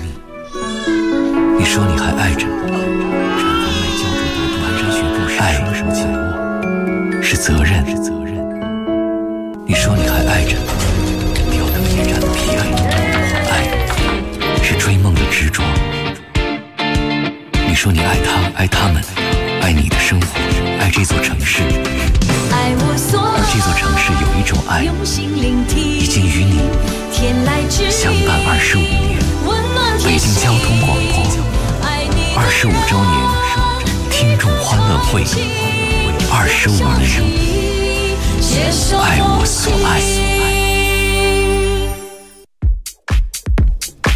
你说你还爱着，产房外焦灼多端，蹒跚学步时双手紧握，是责任。你说你还爱着，吊灯夜战的疲惫，爱是追梦的执着。你说你爱他，爱他们，爱你的生活，爱这座城市。而这座城市有一种爱，已经与你相伴25年。北京交通广播25周年听众欢乐会，25年，爱我所爱。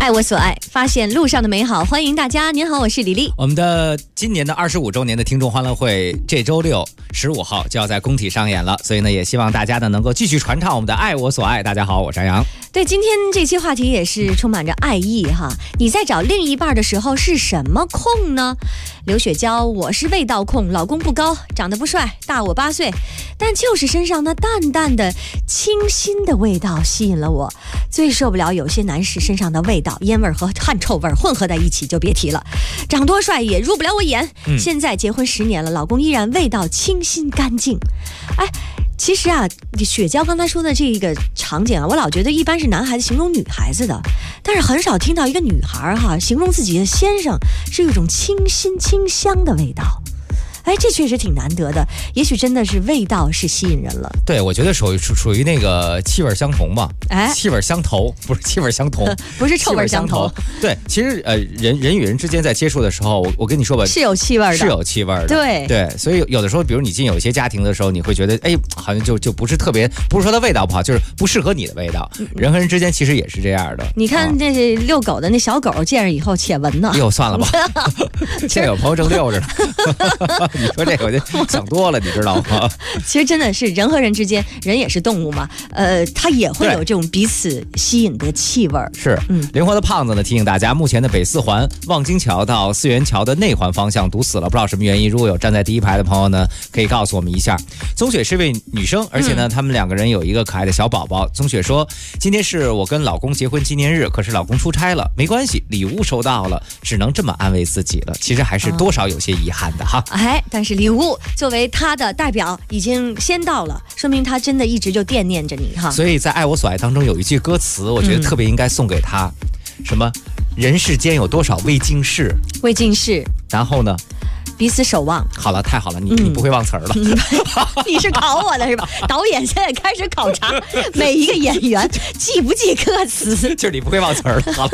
爱我所爱，发现路上的美好，欢迎大家。您好，我是李丽。 我们的今年的25周年的听众欢乐会，这周六15号就要在工体上演了，所以呢，也希望大家呢能够继续传唱我们的爱我所爱。大家好，我是张扬。 对，今天这期话题也是充满着爱意哈。你在找另一半的时候是什么控呢？刘雪娇，我是味道控，老公不高，长得不帅，大我8岁，但就是身上那淡淡的清新的味道吸引了我。最受不了有些男士身上的味道，烟味和汗臭味混合在一起就别提了。长多帅也入不了我眼。现在结婚10年了，老公依然味道清新干净。哎，其实啊，雪娇刚才说的这个场景啊，我老觉得一般是男孩子形容女孩子的，但是很少听到一个女孩形容自己的先生是有一种清新清香的味道。哎，这确实挺难得的，也许真的是味道是吸引人了。 对，我觉得属于那个气味相同吧。 哎， 气味相投，不是气味相同， 不是臭味相投。 对，其实人与人之间在接触的时候，我跟你说吧， 是有气味的， 是有气味的。 对对，所以有的时候，比如你进有一些家庭的时候，你会觉得，哎，好像就不是特别，不是说它味道不好，就是不适合你的味道。人和人之间其实也是这样的。 你看这遛狗的那小狗，见着以后且闻呢。 哟，算了吧，现在有朋友正遛着呢。你说这个我就想多了，你知道吗？ 其实真的是人和人之间，人也是动物嘛，它也会有这种彼此吸引的气味。 是，灵活的胖子呢提醒大家，目前的北4环望京桥到四元桥的内环方向堵死了，不知道什么原因。如果有站在第一排的朋友呢，可以告诉我们一下。宗雪是位女生，而且呢，他们2个人有一个可爱的小宝宝。宗雪说，今天是我跟老公结婚纪念日，可是老公出差了，没关系，礼物收到了，只能这么安慰自己了。其实还是多少有些遗憾的哈。 哎，但是礼物作为他的代表已经先到了，说明他真的一直就惦念着你哈。 所以在爱我所爱当中有一句歌词，我觉得特别应该送给他，什么人世间有多少未尽事， 未尽事， 然后呢彼此守望。 好了，太好了，你不会忘词儿了。 你是考我的是吧？导演现在开始考察每一个演员记不记歌词， 就是你不会忘词儿了。好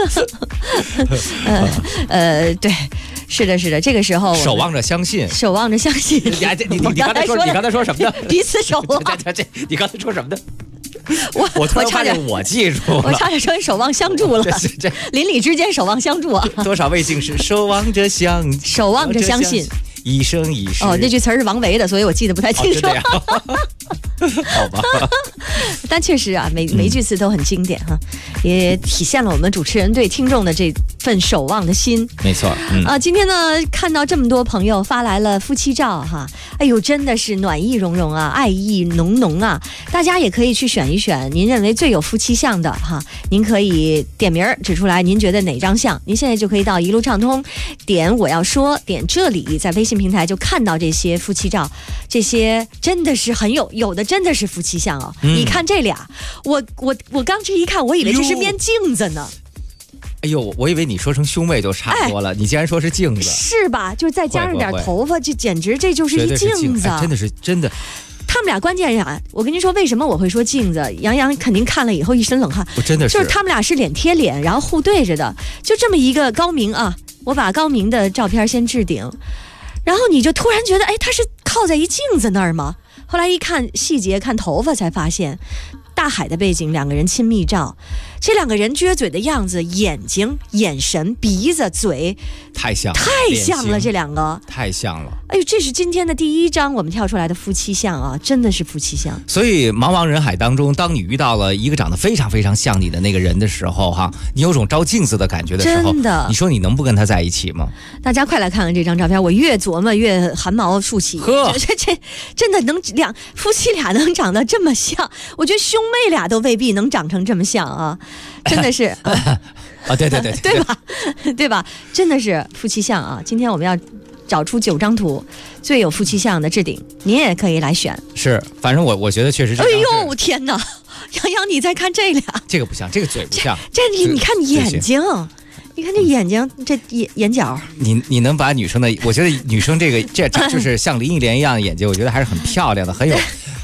了，对。是的，是的，这个时候守望着相信， 守望着相信。 你刚才说什么呢？ 彼此守望。 你刚才说什么呢？我突然发现我记住了， 我差点说守望相助了。邻里之间守望相助啊！ 多少未尽事，守望着相信，一生一世。 哦，那句词是王维的，所以我记得不太清楚。 好吧， 但确实啊，每一句词都很经典哈，也体现了我们主持人对听众的这份守望的心。 没错， 今天呢，看到这么多朋友发来了夫妻照哈，哎呦，真的是暖意融融啊，爱意浓浓啊！大家也可以去选一选您认为最有夫妻相的哈，您可以点名指出来，您觉得哪张像？您现在就可以到一路畅通，点我要说，点这里，在微信平台就看到这些夫妻照，这些真的是很有的真的是夫妻相哦。你看这俩，我刚这一看，我以为这是面镜子呢。 哎呦，我以为你说成兄妹就差不多了，你竟然说是镜子， 是吧？就再加上点头发，就简直这就是一镜子， 真的是真的。 他们俩关键呀，我跟您说，为什么我会说镜子？杨洋肯定看了以后一身冷汗。 我真的是， 就是他们俩是脸贴脸，然后互对着的，就这么一个高明啊！我把高明的照片先置顶，然后你就突然觉得，哎，他是靠在一镜子那儿吗？后来一看细节，看头发才发现，大海的背景，2个人亲密照，这2个人撅嘴的样子，眼睛、眼神、鼻子、嘴， 太像了，这2个太像了。 哎呦，这是今天的第1张我们跳出来的夫妻相啊，真的是夫妻相。 所以茫茫人海当中，当你遇到了一个长得非常非常像你的那个人的时候哈，你有种照镜子的感觉的时候， 真的， 你说你能不跟他在一起吗？ 大家快来看看这张照片，我越琢磨越汗毛竖起。这真的能夫妻俩能长得这么像，我觉得兄妹俩都未必能长成这么像啊，真的是啊，对吧？对吧？真的是夫妻相啊！今天我们要找出9张图最有夫妻相的置顶，您也可以来选。 是，反正我觉得确实是。 哎呦天哪，杨洋，你再看这俩， 这个不像，这个嘴不像。 你看眼睛。你看这眼睛，这眼角， 你能把女生的，我觉得女生这就是像林忆莲一样的眼睛，我觉得还是很漂亮的，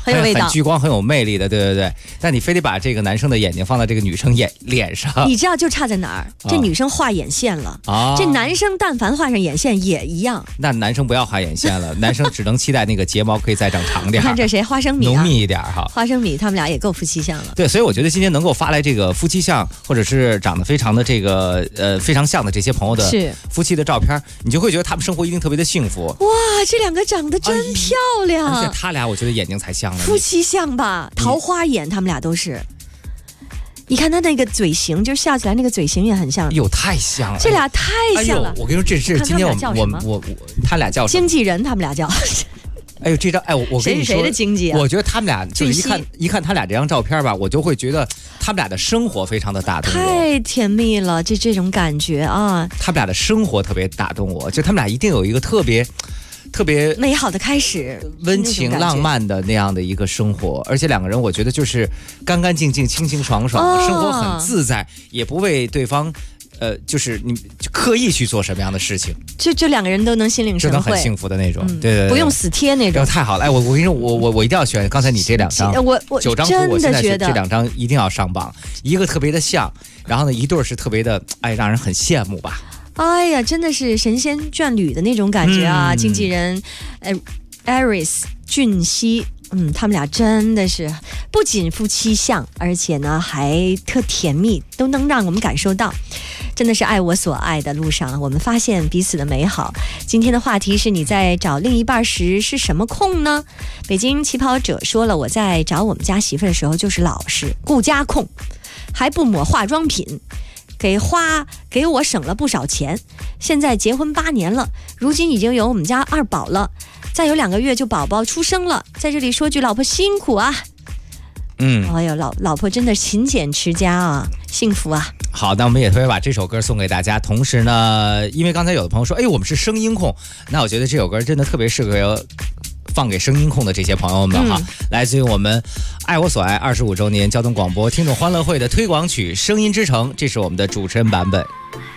很有味道， 很聚光，很有魅力的，对对对。但你非得把这个男生的眼睛放到这个女生脸上， 你知道就差在哪儿？这女生画眼线了，这男生但凡画上眼线也一样。 那男生不要画眼线了，男生只能期待那个睫毛可以再长长点。 看这谁，花生米、 浓密一点哈。 花生米他们俩也够夫妻相了。 对，所以我觉得今天能够发来这个夫妻相，或者是长得非常的这个非常像的这些朋友的夫妻的照片，你就会觉得他们生活一定特别的幸福。 哇，这两个长得真漂亮， 而且他俩我觉得眼睛才像呢， 夫妻相吧，桃花眼，他们俩都是。你看他那个嘴型，就笑起来那个嘴型也很像。 哟，太像了， 这俩太像了。 我跟你说，这是今天他俩叫经纪人，他们俩叫。 哎呦，这张我跟你说， 谁的经纪啊？ 我觉得他们俩就是一看他俩这张照片吧，我就会觉得他们俩的生活非常的打动我， 太甜蜜了，这种感觉啊！ 他们俩的生活特别打动我，就他们俩一定有一个特别美好的开始， 温情浪漫的那样的一个生活，而且两个人我觉得就是干干净净、清清爽爽，生活很自在，也不为对方。就是你刻意去做什么样的事情， 这两个人都能心领神会， 很幸福的那种，对， 不用死贴那种， 太好了！哎，我跟你说，我一定要选刚才你这两张， 我 9张图，我现在是这2张一定要上榜，一个特别的像，然后呢一对是特别的，哎，让人很羡慕吧。 哎呀，真的是神仙眷侣的那种感觉啊！经纪人，Aris 俊熙。他们俩真的是不仅夫妻相，而且呢还特甜蜜，都能让我们感受到，真的是爱我所爱的路上，我们发现彼此的美好。今天的话题是你在找另一半时是什么控呢？北京起跑者说了，我在找我们家媳妇的时候就是老实顾家控，还不抹化妆品，给我省了不少钱。现在结婚8年了，如今已经有我们家2宝了，再有2个月就宝宝出生了。在这里说句，老婆辛苦啊。哎呦，老婆真的勤俭持家啊，幸福啊。 好，那我们也特别把这首歌送给大家。同时呢，因为刚才有的朋友说，哎，我们是声音控，那我觉得这首歌真的特别适合放给声音控的这些朋友们哈，来自于我们爱我所爱25周年交通广播听众欢乐会的推广曲《声音之城》，这是我们的主持人版本。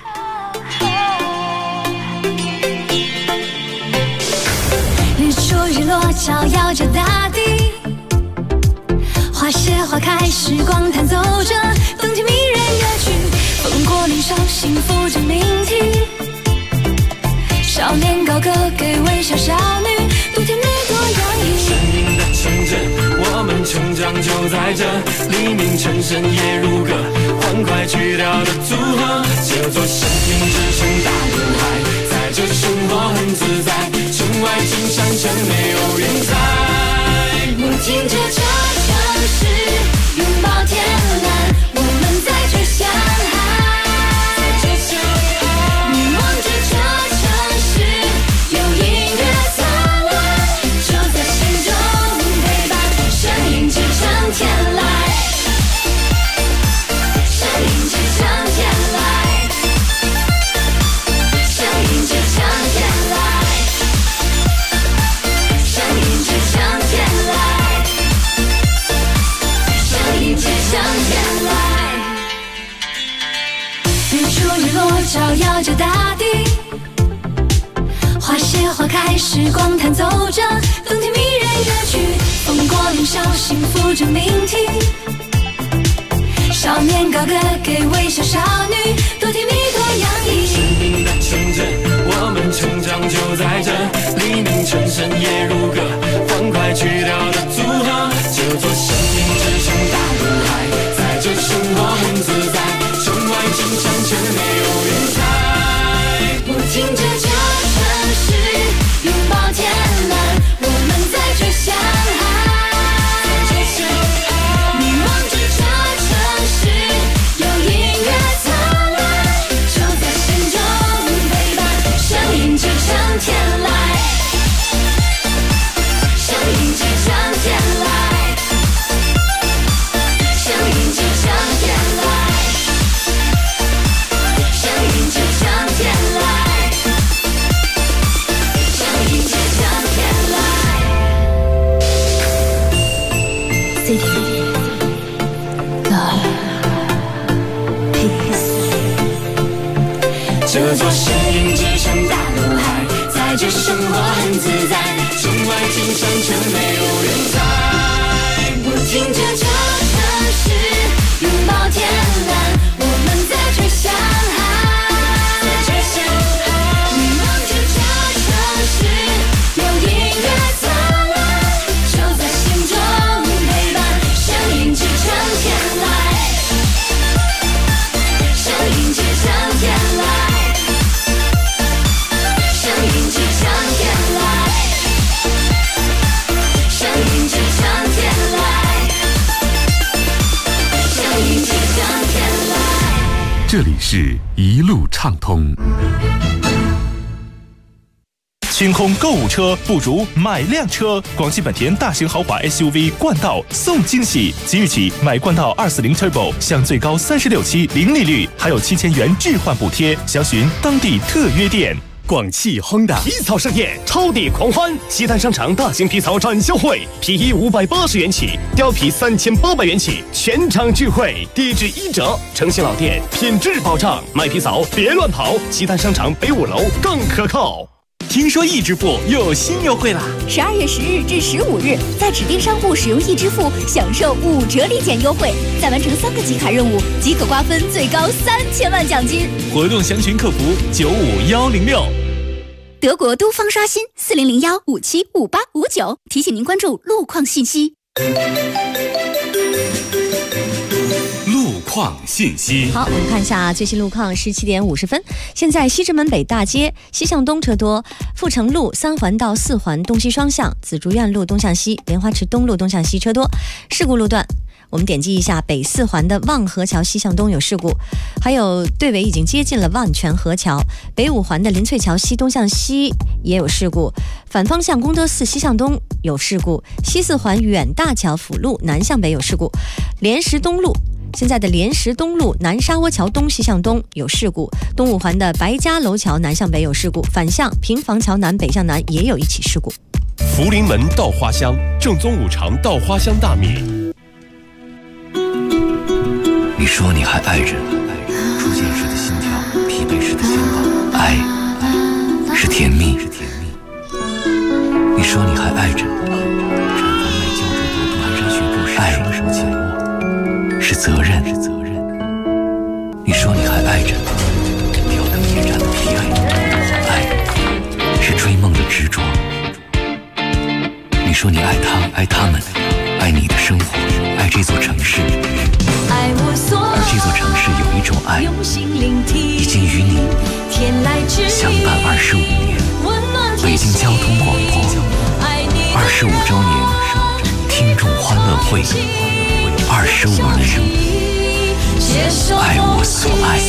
日出日落照耀着大地，花谢花开时光弹奏着动听迷人乐曲，风过林梢幸福着鸣啼，少年高歌给微笑少女，多甜蜜多洋溢。 声音的城镇，我们成长就在这，黎明晨深夜如歌，欢快曲调的组合，这座生命之城大人海，在这生活很自在，城外城上城没有人在。 我听着这城市拥抱天蓝，我们在这相爱。你望着这城市有音乐灿烂，就在心中陪伴，声音支撑天籁，声音支撑天籁，声音支撑天籁，声音支撑天籁，声音支撑天籁。日出日落照耀着大地，花谢花开时光弹奏着动听迷人乐曲，风过林梢幸福着鸣啼，少年高歌给微笑少女，多甜蜜多洋溢。 生命的城镇，我们成长就在这，黎明晨深夜如歌，欢快曲调的组合，这座生命之城大人海，在这生活很自在，城外城上城没有人在。 我听着这城市拥抱天蓝，我们在这相爱。你望着这城市有音乐灿烂，就在心中陪伴，声音支撑天籁，声音支撑天籁，声音支撑天籁，声音支撑天籁，声音支撑天籁。 这座声音之城大陆海，在这生活很自在，城外城上城没有人在。 听着这城市拥抱天蓝，我们在吹响海，你望着这城市有音乐灿烂，就在心中陪伴，声音支撑天籁，声音支撑天籁，声音支撑天籁，声音支撑天籁，声音支撑天籁。 这里是一路畅通。 清空购物车，不如买辆车。广汽本田大型豪华 SUV 冠道送惊喜，即日起买冠道240 Turbo 享最高36期零利率，还有7000元置换补贴。详询当地特约店。 广汽 Honda 皮草盛宴，超地狂欢！西单商场大型皮草展销会，皮衣580元起，貂皮3800元起，全场聚会，低至1折。诚信老店，品质保障，买皮草别乱跑。西单商场北5楼更可靠。 听说易支付又有新优惠啦 ！12月10日至15日，在指定商户使用易支付，享受5折立减优惠，再完成3个集卡任务即可瓜分最高3000万奖金。 活动详询客服95106。 德国东方刷新4001575859，提醒您关注路况信息。 路况信息。 好，我们看一下最新路况是7点50分。现在西直门北大街西向东车多，阜成路3环到4环东西双向，紫竹院路东向西，莲花池东路东向西车多。事故路段我们点击一下北4环的望河桥西向东有事故，还有队尾已经接近了万泉河桥，北5环的林翠桥西东向西也有事故，反方向功德寺西向东有事故，西4环远大桥辅路南向北有事故，莲石东路现在的莲石东路南沙窝桥东西向东有事故，东5环的白家楼桥南向北有事故，反向平房桥南北向南也有一起事故。 福临门稻花香，正宗五常稻花香大米。 你说你还爱着，初见时的心跳，疲惫时的肩膀，爱是甜蜜。你说你还爱着，产房卖胶着多蹒跚学步时双手紧握，是责任。你说你还爱着，吊灯夜战的皮爱是追梦的执着。你说你爱他，爱他们，爱你的生活，爱这座城市。而这座城市有一种爱，已经与你相伴25年。北京交通广播25周年听众欢乐会，25年，爱我所爱。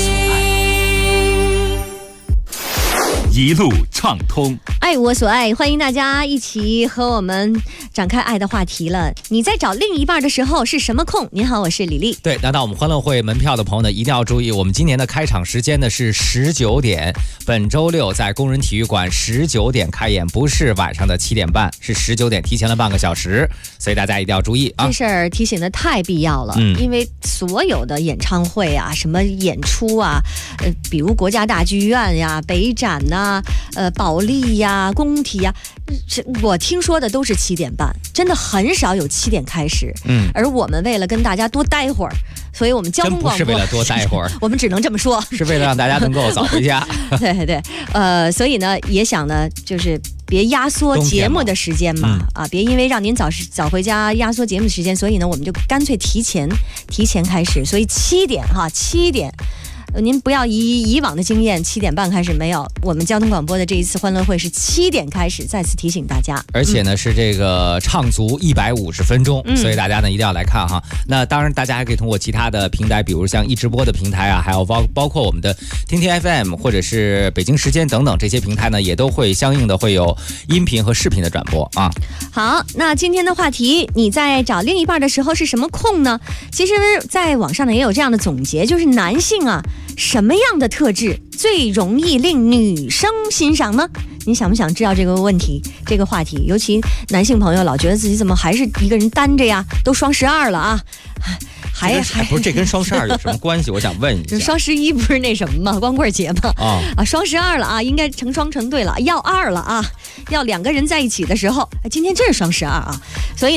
一路畅通， 爱我所爱，欢迎大家一起和我们展开爱的话题了。你在找另一半的时候是什么空？您好，我是李丽。 对，拿到我们欢乐会门票的朋友呢，一定要注意，我们今年的开场时间呢是19点，本周六在工人体育馆19点开演，不是晚上的7点半，是19点，提前了半个小时，所以大家一定要注意啊！ 这事儿提醒的太必要了，因为所有的演唱会啊，什么演出啊，比如国家大剧院呀、北展呐、保利呀、工体呀，我听说的都是7点半，真的很少有7点开始。而我们为了跟大家多待会儿，所以我们交通广播真不是为了多待会儿， 我们只能这么说， 是为了让大家能够早回家。 对对，所以呢，也想呢，就是别压缩节目的时间嘛，别因为让您早回家压缩节目的时间，所以呢，我们就干脆提前开始，所以7点。您不要以往的经验7点半开始，没有，我们交通广播的这一次欢乐会是7点开始，再次提醒大家。 而且呢是这个唱足150分钟，所以大家呢一定要来看哈。那当然大家还可以通过其他的平台，比如像易直播的平台啊，还有包括我们的天天 FM 或者是北京时间等等这些平台呢，也都会相应的会有音频和视频的转播啊。 好，那今天的话题，你在找另一半的时候是什么空呢？其实在网上呢也有这样的总结，就是男性啊，什么样的特质最容易令女生欣赏呢？你想不想知道这个问题，这个话题？尤其男性朋友老觉得自己怎么还是一个人单着呀？都双12了啊，还不是，这跟双12有什么关系？我想问一下。 双11不是那什么吗？光棍节吗？双12了啊，应该成双成对了，要2了啊，要2个人在一起的时候，今天真是双12啊，所以呢，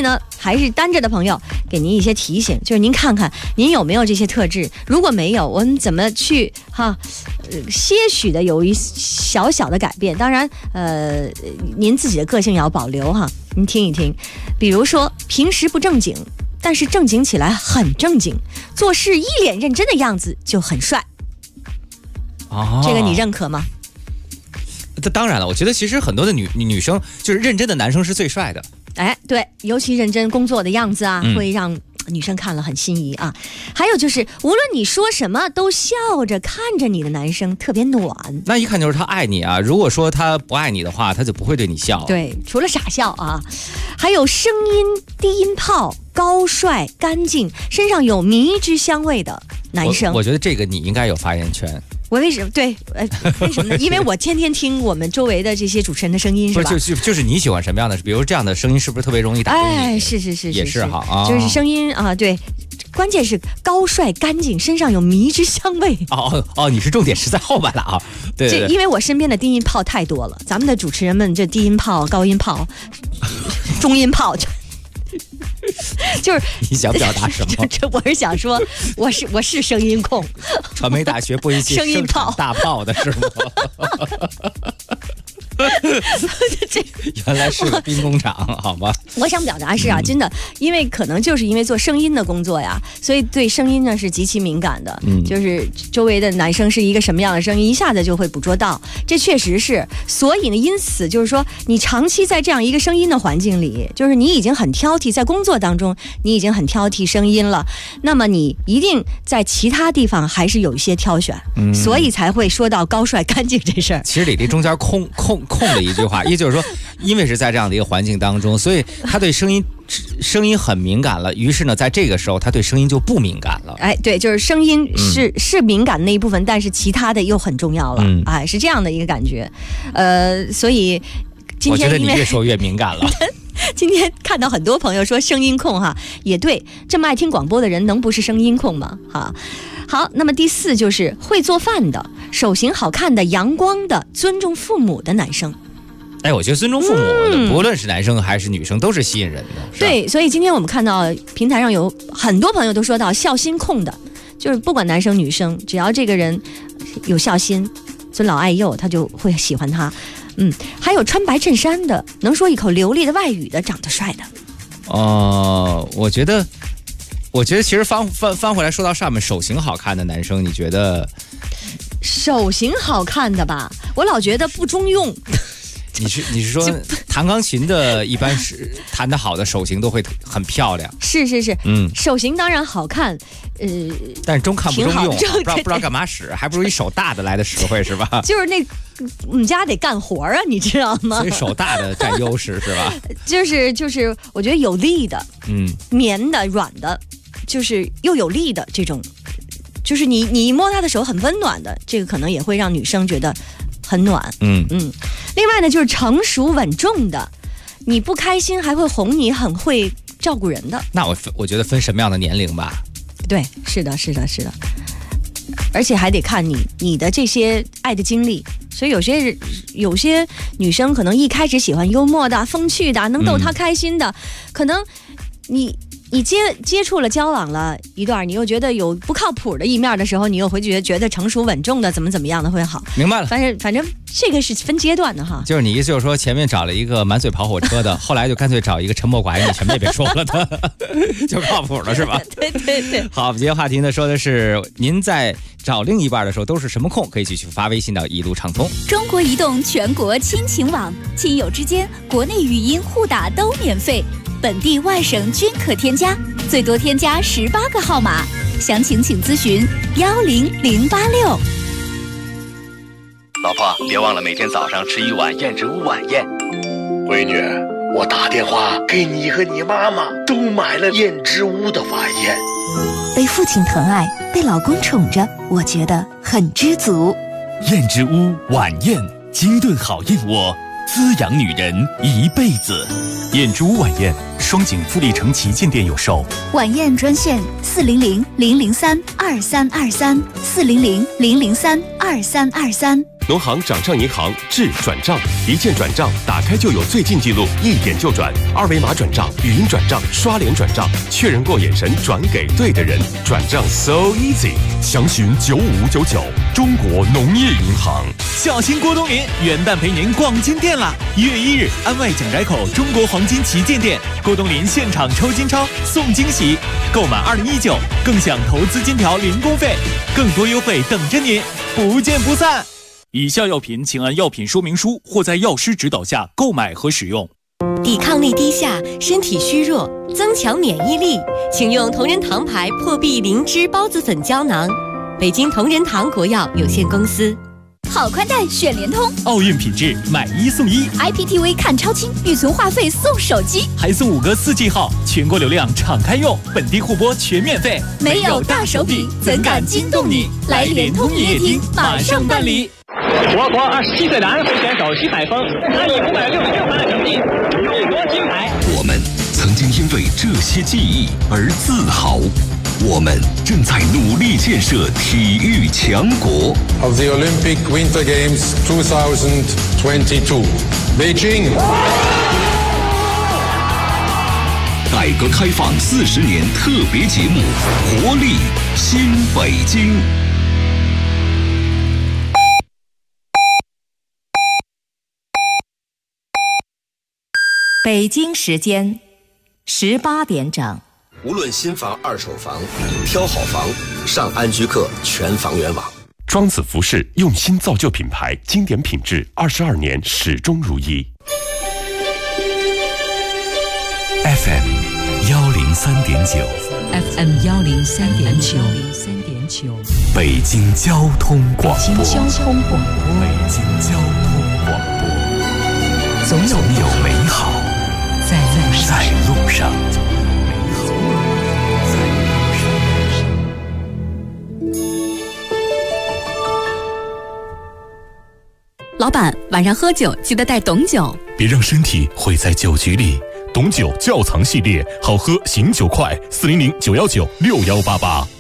还是单着的朋友，给您一些提醒，就是您看看您有没有这些特质，如果没有，我们怎么去些许的有一小小的改变，当然您自己的个性也要保留哈。您听一听，比如说平时不正经，但是正经起来很正经，做事一脸认真的样子就很帅。这个你认可吗？ 当然了，我觉得其实很多的女生就是认真的男生是最帅的。 哎，对，尤其认真工作的样子啊，会让女生看了很心仪啊。还有就是，无论你说什么，都笑着看着你的男生特别暖。 那一看就是他爱你啊。如果说他不爱你的话，他就不会对你笑。 对，除了傻笑啊，还有声音低音炮、高帅、干净，身上有迷之香味的男生。 我觉得这个你应该有发言权。 我为什么对？为什么呢？因为我天天听我们周围的这些主持人的声音，是吧？ 就是你喜欢什么样的？比如这样的声音，是不是特别容易打动你？ 哎，是， 也是哈啊， 就是声音啊，对，关键是高帅干净，身上有迷之香味。 哦，你是重点是在后半了啊？对， 这因为我身边的低音炮太多了，咱们的主持人们这低音炮、高音炮、中音炮。就是你想表达什么？ 我是想说，我是声音控， 传媒大学不一起声音炮大炮的是吗？原来是个兵工厂，好吧？ 我想表达是啊，真的，因为可能就是因为做声音的工作呀，所以对声音呢是极其敏感的。就是周围的男生是一个什么样的声音，一下子就会捕捉到，这确实是。所以呢，因此就是说，你长期在这样一个声音的环境里，就是你已经很挑剔，在工作当中你已经很挑剔声音了，那么你一定在其他地方还是有一些挑选，所以才会说到高帅干净这事儿。 其实李丽中间空了一句话，也就是说，因为是在这样的一个环境当中，所以他对声音很敏感了。于是呢，在这个时候，他对声音就不敏感了。 哎，对，就是声音是敏感的那一部分，但是其他的又很重要了。哎，是这样的一个感觉。所以今天我觉得你越说越敏感了。 今天看到很多朋友说声音控哈，也对，这么爱听广播的人能不是声音控吗？好，那么第4就是会做饭的、手型好看的、阳光的、尊重父母的男生。 哎，我觉得尊重父母的，不论是男生还是女生，都是吸引人的。 对，所以今天我们看到平台上有很多朋友都说到孝心控的，就是不管男生女生，只要这个人有孝心、尊老爱幼，他就会喜欢他。还有穿白衬衫的，能说一口流利的外语的，长得帅的。 我觉得其实翻回来说到上面，手型好看的男生，你觉得？ 手型好看的吧，我老觉得不中用。 你是说弹钢琴的，一般是弹得好的手型都会很漂亮。 是，手型当然好看， 但是中看不中用，不知道干嘛使，还不如一手大的来的实惠，是吧？ 就是我们家得干活啊，你知道吗？ 所以手大的占优势是吧？ 就是我觉得有力的，绵的、软的，就是又有力的这种，就是你摸他的手很温暖的，这个可能也会让女生觉得很暖。另外呢，就是成熟稳重的，你不开心还会哄你，很会照顾人的。 那我觉得分什么样的年龄吧。 对，是的，而且还得看你的这些爱的经历。所以有些女生可能一开始喜欢幽默的、风趣的，能逗她开心的，可能你接触了、交往了一段，你又觉得有不靠谱的一面的时候，你又会觉得成熟稳重的怎么样的会好。 明白了， 反正这个是分阶段的哈。 就是你意思就是说，前面找了一个满嘴跑火车的，后来就干脆找一个沉默寡言，你什么也别说了的，就靠谱了是吧？ 对。 好，我们今天话题呢说的是您在找另一半的时候都是什么控？可以继续发微信到一路畅通。 中国移动全国亲情网，亲友之间国内语音互打都免费。本地外省均可添加，最多添加18个号码，详情请咨询10086。 老婆，别忘了每天早上吃一碗燕之屋晚宴。 闺女，我打电话给你和你妈妈都买了燕之屋的晚宴。 被父亲疼爱，被老公宠着，我觉得很知足。 燕之屋晚宴，精炖好燕窝，滋养女人一辈子。燕之屋晚宴，双井富力城旗舰店有售。 晚宴专线400-003-2323，400-003-2323。 农行掌上银行智转账，一键转账，打开就有最近记录，一点就转，二维码转账、语音转账、刷脸转账，确认过眼神转给对的人，转账 so easy。 详询95599，中国农业银行。 小心郭冬临，元旦陪您逛金店啦！1月1日，安外蒋宅口中国黄金旗舰店，郭冬临现场抽金钞送惊喜，购满2019更享投资金条零工费，更多优惠等着您，不见不散。以下药品请按药品说明书或在药师指导下购买和使用。 抵抗力低下，身体虚弱，增强免疫力，请用同仁堂牌破壁灵芝孢子粉胶囊。北京同仁堂国药有限公司。 好宽带选联通， 奥运品质买1送1 ，IPTV 看超清，预存话费送手机， 还送5个4G 号，全国流量敞开用，本地互播全免费。 没有大手笔，怎敢惊动你？来联通营业厅马上办理。 我国27岁男飞选手徐海峰，他以566分的成绩勇夺金牌。 我们曾经因为这些记忆而自豪，我们正在努力建设体育强国。 Of the Olympic Winter Games 2022, Beijing。 改革开放40年特别节目，活力新北京。 北京时间18点整。 无论新房、二手房，挑好房，上安居客全房源网。 庄子服饰用心造就品牌，经典品质，22年始终如一。 FM 103.9 ，FM 103.9， 北京交通广播， 北京交通广播， 北京交通广播，总有美好在路上。 老板，晚上喝酒记得带董酒， 别让身体毁在酒局里。董酒窖藏系列，好喝醒酒快，400-919-6188。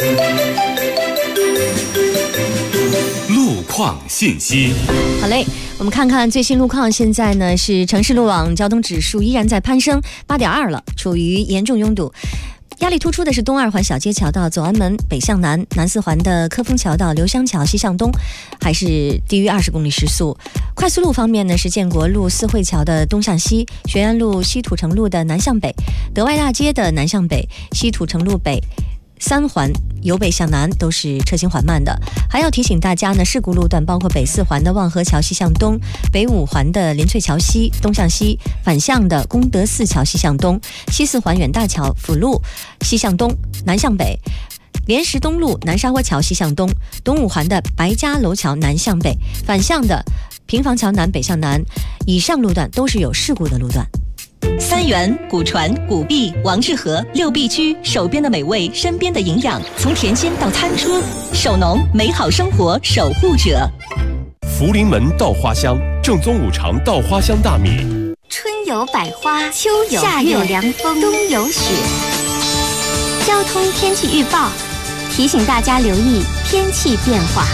路况信息。 好嘞，我们看看最新路况。现在呢是城市路网交通指数依然在攀升，8.2了，处于严重拥堵。压力突出的是东2环小街桥到左安门北向南，南4环的科丰桥到刘湘桥西向东，还是低于20公里时速。快速路方面呢，是建国路四惠桥的东向西，学安路西土城路的南向北，德外大街的南向北，西土城路北3环由北向南都是车行缓慢的。还要提醒大家呢，事故路段包括北4环的望河桥西向东，北5环的林翠桥西东向西反向的功德寺桥西向东，西4环远大桥辅路西向东南向北，莲石东路南沙窝桥西向东，东5环的白家楼桥南向北，反向的平房桥南北向南。以上路段都是有事故的路段。 三元、古传、古碧、王致和6必居，手边的美味，身边的营养，从甜心到餐车，手农美好生活守护者。 福临门稻花香，正宗5常稻花香大米。 春有百花，秋有夏有凉风，冬有雪。交通天气预报提醒大家留意天气变化。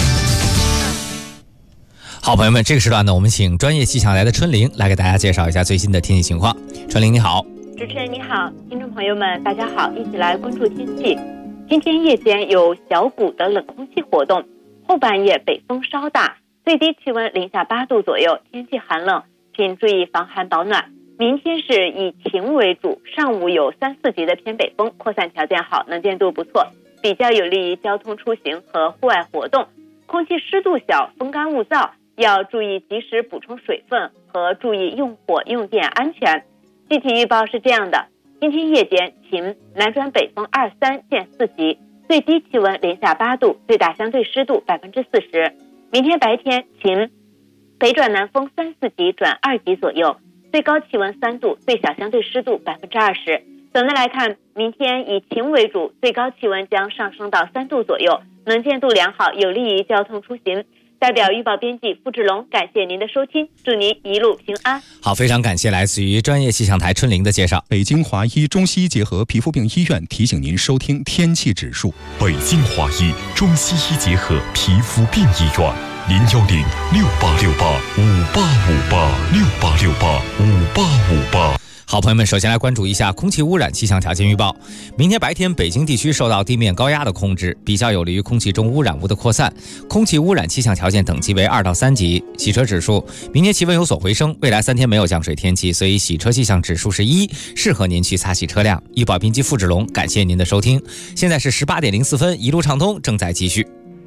好，朋友们，这个时段呢，我们请专业气象台的春玲来给大家介绍一下最新的天气情况。春玲，你好。 主持人你好，听众朋友们大家好，一起来关注天气。今天夜间有小股的冷空气活动，后半夜北风稍大，最低气温零下8度左右，天气寒冷，请注意防寒保暖。明天是以晴为主，上午有3、4级的偏北风，扩散条件好，能见度不错，比较有利于交通出行和户外活动。空气湿度小，风干物燥，要注意及时补充水分和注意用火用电安全。具体预报是这样的：今天夜间晴，南转北风2、3见4级，最低气温零下8度，最大相对湿度40%。明天白天晴，北转南风3、4级转2级左右，最高气温3度，最小相对湿度20%。总的来看，明天以晴为主，最高气温将上升到3度左右，能见度良好，有利于交通出行。代表预报编辑付志龙，感谢您的收听，祝您一路平安。 好，非常感谢来自于专业气象台春玲的介绍。 北京华医中西医结合皮肤病医院提醒您收听天气指数。 北京华医中西医结合皮肤病医院 010-6868-5858，6858-5858。 好朋友们，首先来关注一下空气污染气象条件预报。明天白天，北京地区受到地面高压的控制，比较有利于空气中污染物的扩散。空气污染气象条件等级为2到3级。洗车指数，明天气温有所回升，未来3天没有降水天气，所以洗车气象指数是1，适合您去擦洗车辆。医保编辑付志龙，感谢您的收听。现在是18点04分，一路畅通正在继续。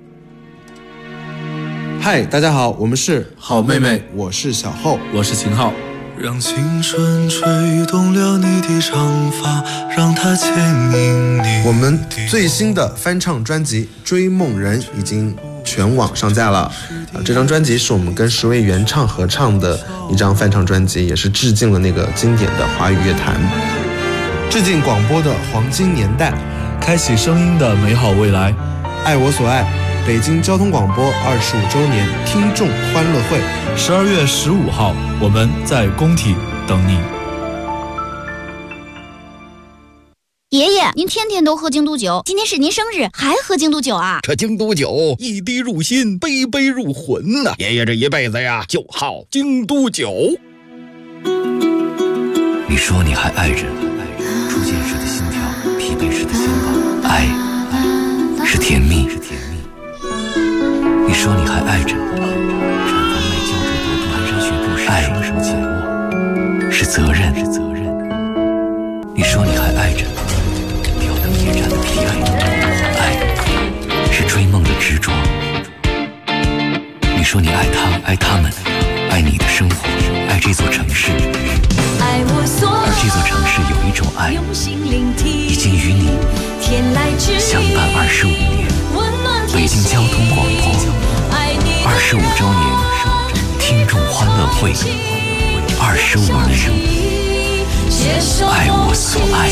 嗨，大家好，我们是好妹妹， 我是小厚， 我是秦昊。 让青春吹动了你的长发，让它牵引你。 我们最新的翻唱专辑《追梦人》已经全网上架了。这张专辑是我们跟10位原唱合唱的一张翻唱专辑，也是致敬了那个经典的华语乐坛，致敬广播的黄金年代， 开启声音的美好未来。 爱我所爱，北京交通广播25周年听众欢乐会 ，12月15号，我们在工体等你。 爷爷，您天天都喝京都酒，今天是您生日，还喝京都酒啊？ 这京都酒一滴入心，杯杯入魂呐！爷爷这一辈子呀，就好京都酒。 你说你还爱着，初见时的心跳，疲惫时的肩膀，爱是甜蜜。你说你还爱着，产房外胶着朵蹒跚学步时，爱紧握是责任。你说你还爱着，吊灯夜战的疲惫，爱是追梦的执着。你说你爱他，爱他们，爱你的生活，爱这座城市。而这座城市有一种爱，已经与你相伴25年。北京交通广播25周年听众欢乐会，25年，爱我所爱。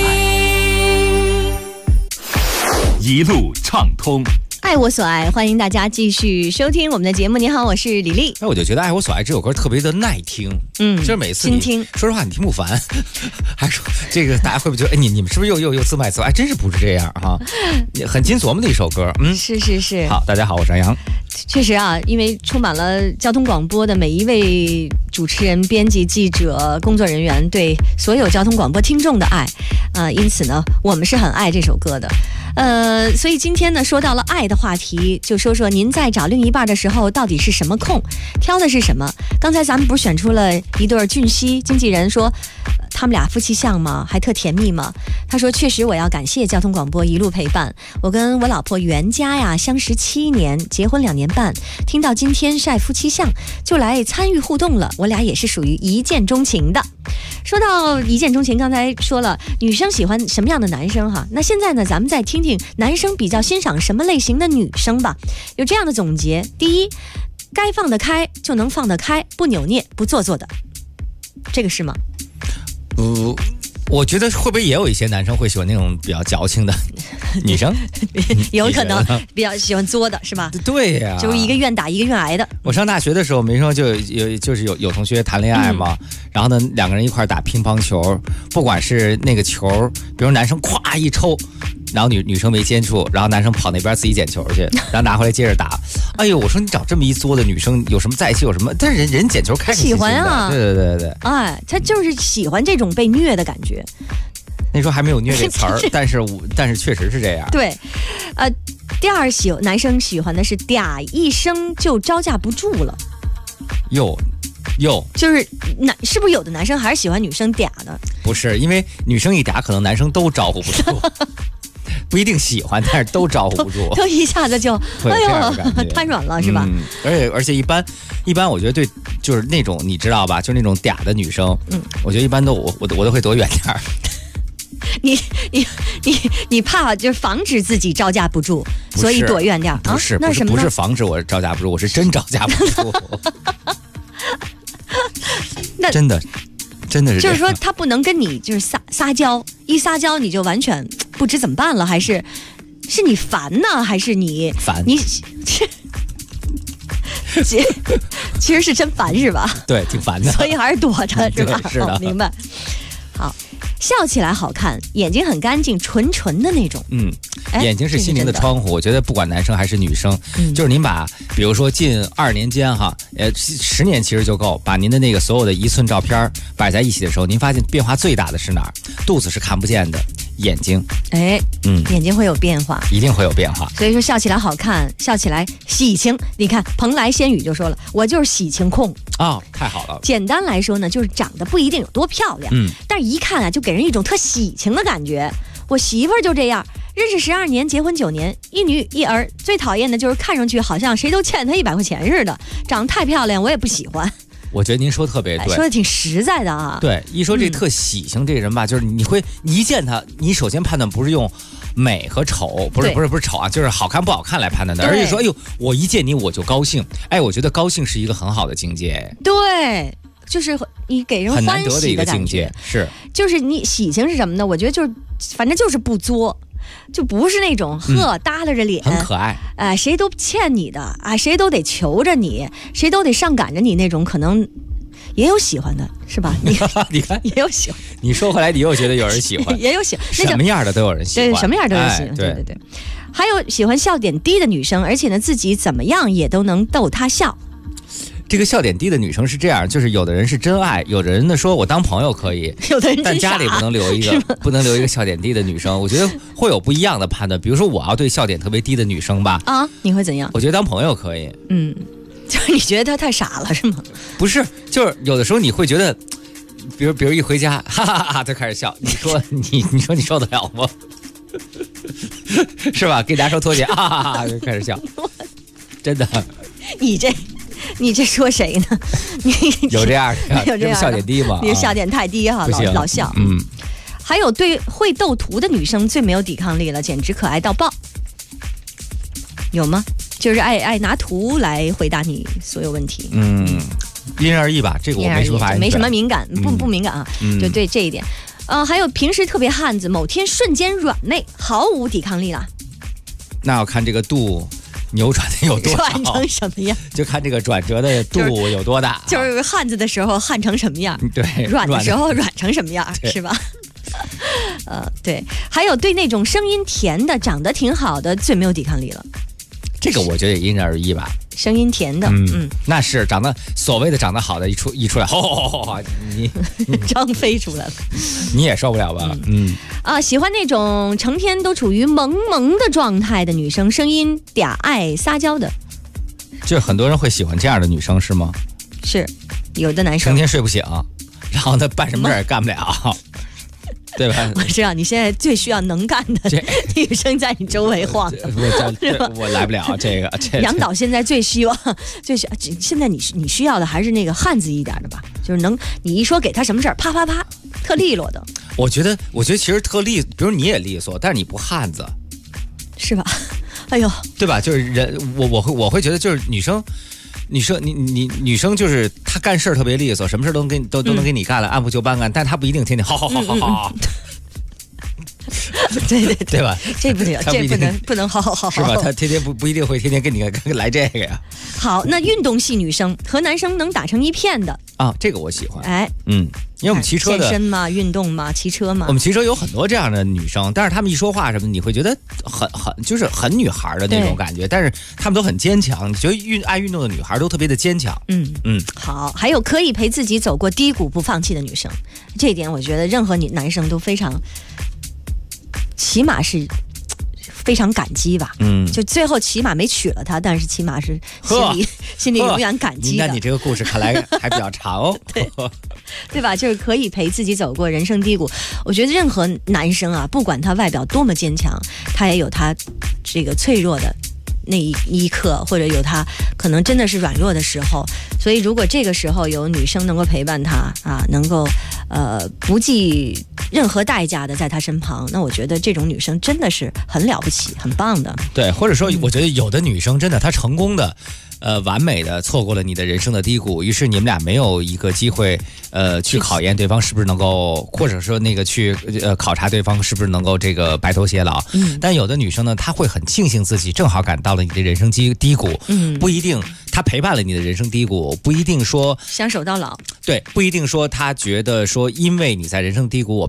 一路畅通， 爱我所爱，欢迎大家继续收听我们的节目。你好，我是李丽。 那我就觉得《爱我所爱》这首歌特别的耐听，就是每次你听，说实话你听不烦，还说这个大家会不会觉得，哎，你们是不是又自卖自夸？真是不是这样哈，很经琢磨的一首歌。 是。 好，大家好，我是杨洋。 确实啊，因为充满了交通广播的每一位主持人、编辑、记者、工作人员对所有交通广播听众的爱，因此呢，我们是很爱这首歌的。所以今天呢，说到了爱的话题，就说说您在找另一半的时候到底是什么控，挑的是什么？刚才咱们不是选出了一对俊熙，经纪人说他们俩夫妻相吗？还特甜蜜吗？他说确实，我要感谢交通广播一路陪伴。我跟我老婆袁佳呀相识7年，结婚2年半，听到今天晒夫妻相，就来参与互动了。我俩也是属于一见钟情的。说到一见钟情，刚才说了女生喜欢什么样的男生哈，那现在呢，咱们再听听男生比较欣赏什么类型的女生吧。有这样的总结：第一，该放得开就能放得开，不扭捏不做作的，这个是吗？ 我觉得会不会也有一些男生会喜欢那种比较矫情的女生？ 有可能比较喜欢作的是吧？ 对呀， 就是一个愿打一个愿挨的。 我上大学的时候，没说就是有同学谈恋爱嘛，然后呢2个人一块打乒乓球，不管是那个球，比如男生咵一抽，然后女生没接住，然后男生跑那边自己捡球去，然后拿回来接着打。哎呦，我说你找这么一作的女生有什么在一起有什么？但是人捡球开心， 喜欢啊， 对， 哎，他就是喜欢这种被虐的感觉。 那时候还没有虐这词儿，但是确实是这样。 对，第二男生喜欢的是嗲一声就招架不住了。 有， 就是是不是有的男生还是喜欢女生嗲的？ 不是，因为女生一嗲，可能男生都招呼不住。不一定喜欢，但是都招呼不住， 都一下子就哎呦瘫软了是吧？ 而且一般我觉得对，就是那种你知道吧，就是那种嗲的女生，我觉得一般都我都会躲远点儿。 你怕就是防止自己招架不住，所以躲远点儿。 不是， 那什么不是防止我招架不住，我是真招架不住。 那真的是就是说他不能跟你就是撒娇，一撒娇你就完全不知怎么办了，还是你烦呢，还是你烦你其实是真烦是吧？ 对，挺烦的， 所以还是躲着是吧？ 是的， 明白。好， 笑起来好看，眼睛很干净，纯纯的那种。 眼睛是心灵的窗户，我觉得不管男生还是女生，就是您把比如说近20年间10年其实就够，把您的那个所有的1寸照片摆在一起的时候，您发现变化最大的是哪儿？肚子是看不见的，眼睛， 眼睛会有变化， 一定会有变化。 所以说笑起来好看，笑起来喜庆。你看蓬莱仙语就说了，我就是喜庆控太好了。 简单来说呢，就是长得不一定有多漂亮，但是一看啊，就给人一种特喜庆的感觉。我媳妇儿就这样，认识12年，结婚9年，1女1儿。最讨厌的就是看上去好像谁都欠她100块钱似的，长得太漂亮我也不喜欢。 我觉得您说特别对， 说的挺实在的啊。 对，一说这特喜庆这人吧，就是你一见他，你首先判断不是用美和丑，不是丑啊，就是好看不好看来判断的，而且说，哎呦，我一见你我就高兴，我觉得高兴是一个很好的境界。 对，就是你给人欢喜的感觉，很难得的一个境界， 是， 就是你喜庆是什么呢？我觉得就是，反正就是不作。就不是那种耷拉着脸， 很可爱， 谁都欠你的啊，谁都得求着你，谁都得上赶着你那种，可能也有喜欢的，是吧？你看也有喜欢。 你说回来，你又觉得有人喜欢， 也有喜欢， 什么样的都有人喜欢， 对，什么样都有人喜欢，对。还有喜欢笑点低的女生，而且呢，自己怎么样也都能逗她笑。 这个笑点低的女生是这样，就是有的人是真爱，有的人呢说我当朋友可以， 有的人但家里不能留一个笑点低的女生。我觉得会有不一样的判断。比如说我要对笑点特别低的女生吧， 你会怎样？ 我觉得当朋友可以。 就是你觉得她太傻了是吗？ 不是，就是有的时候你会觉得，比如一回家，哈哈哈，就开始笑。你说你受得了吗？是吧？给大家说拖鞋，哈哈哈，就开始笑，真的。 你这说谁呢？ 有这样的，有这样笑点低吗？ 你笑点太低哈，老笑。还有对会斗图的女生最没有抵抗力了，简直可爱到爆。有吗？就是爱拿图来回答你所有问题。 因人而异吧，这个我没什么发言， 没什么敏感，不敏感啊。就对这一点。还有平时特别汉子，某天瞬间软妹，毫无抵抗力了。 那要看这个度扭转的有多大， 转成什么样？ 就看这个转折的度有多大。 就是汉子的时候汉成什么样， 对； 软的时候软成什么样，是吧？对。还有对那种声音甜的、长得挺好的最没有抵抗力了。 这个我觉得也因人而异吧。 声音甜的， 那是所谓的长得好的，一出来，你张飞出来了， 你也受不了吧？ 喜欢那种成天都处于萌萌的状态的女生，声音嗲爱撒娇的， 就是很多人会喜欢这样的女生，是吗？ 是，有的男生成天睡不醒，然后他办什么事也干不了。对吧？ 我知道你现在最需要能干的女生在你周围晃， 我来不了这个。 杨导现在最需要，现在你需要的还是那个汉子一点的吧，就是你一说给他什么事儿，啪啪啪，特利落的。 我觉得其实特利，比如你也利索，但是你不汉子， 是吧？哎呦， 对吧？就是人，我会觉得就是女生。女生就是她干事特别利索，什么事都能给你干了，按部就班干，但她不一定天天好。对吧？ 这不行，这不能好是吧？她天天不一定会天天跟你来这个呀。 好，那运动系女生和男生能打成一片的这个我喜欢。因为我们骑车的健身嘛，运动嘛，骑车嘛， 我们骑车有很多这样的女生，但是她们一说话什么，你会觉得就是很女孩的那种感觉，但是她们都很坚强。你觉得爱运动的女孩都特别的坚强。 好，还有可以陪自己走过低谷不放弃的女生，这一点我觉得任何男生都非常，起码是非常感激吧。就最后起码没娶了她，但是起码是心里永远感激的。 那你这个故事看来还比较长哦。 对吧？就是可以陪自己走过人生低谷。我觉得任何男生啊，不管他外表多么坚强，他也有他这个脆弱的那一刻，或者有他可能真的是软弱的时候。所以如果这个时候有女生能够陪伴他能够不计任何代价的在他身旁，那我觉得这种女生真的是很了不起，很棒的。 对，或者说我觉得有的女生真的她成功的完美的错过了你的人生的低谷，于是你们俩没有一个机会去考验对方是不是能够，或者说那个去考察对方是不是能够这个白头偕老。但有的女生呢，她会很庆幸自己正好赶到了你的人生低谷。不一定她陪伴了你的人生低谷，不一定说相守到老。 对，不一定说她觉得说因为你在人生低谷，我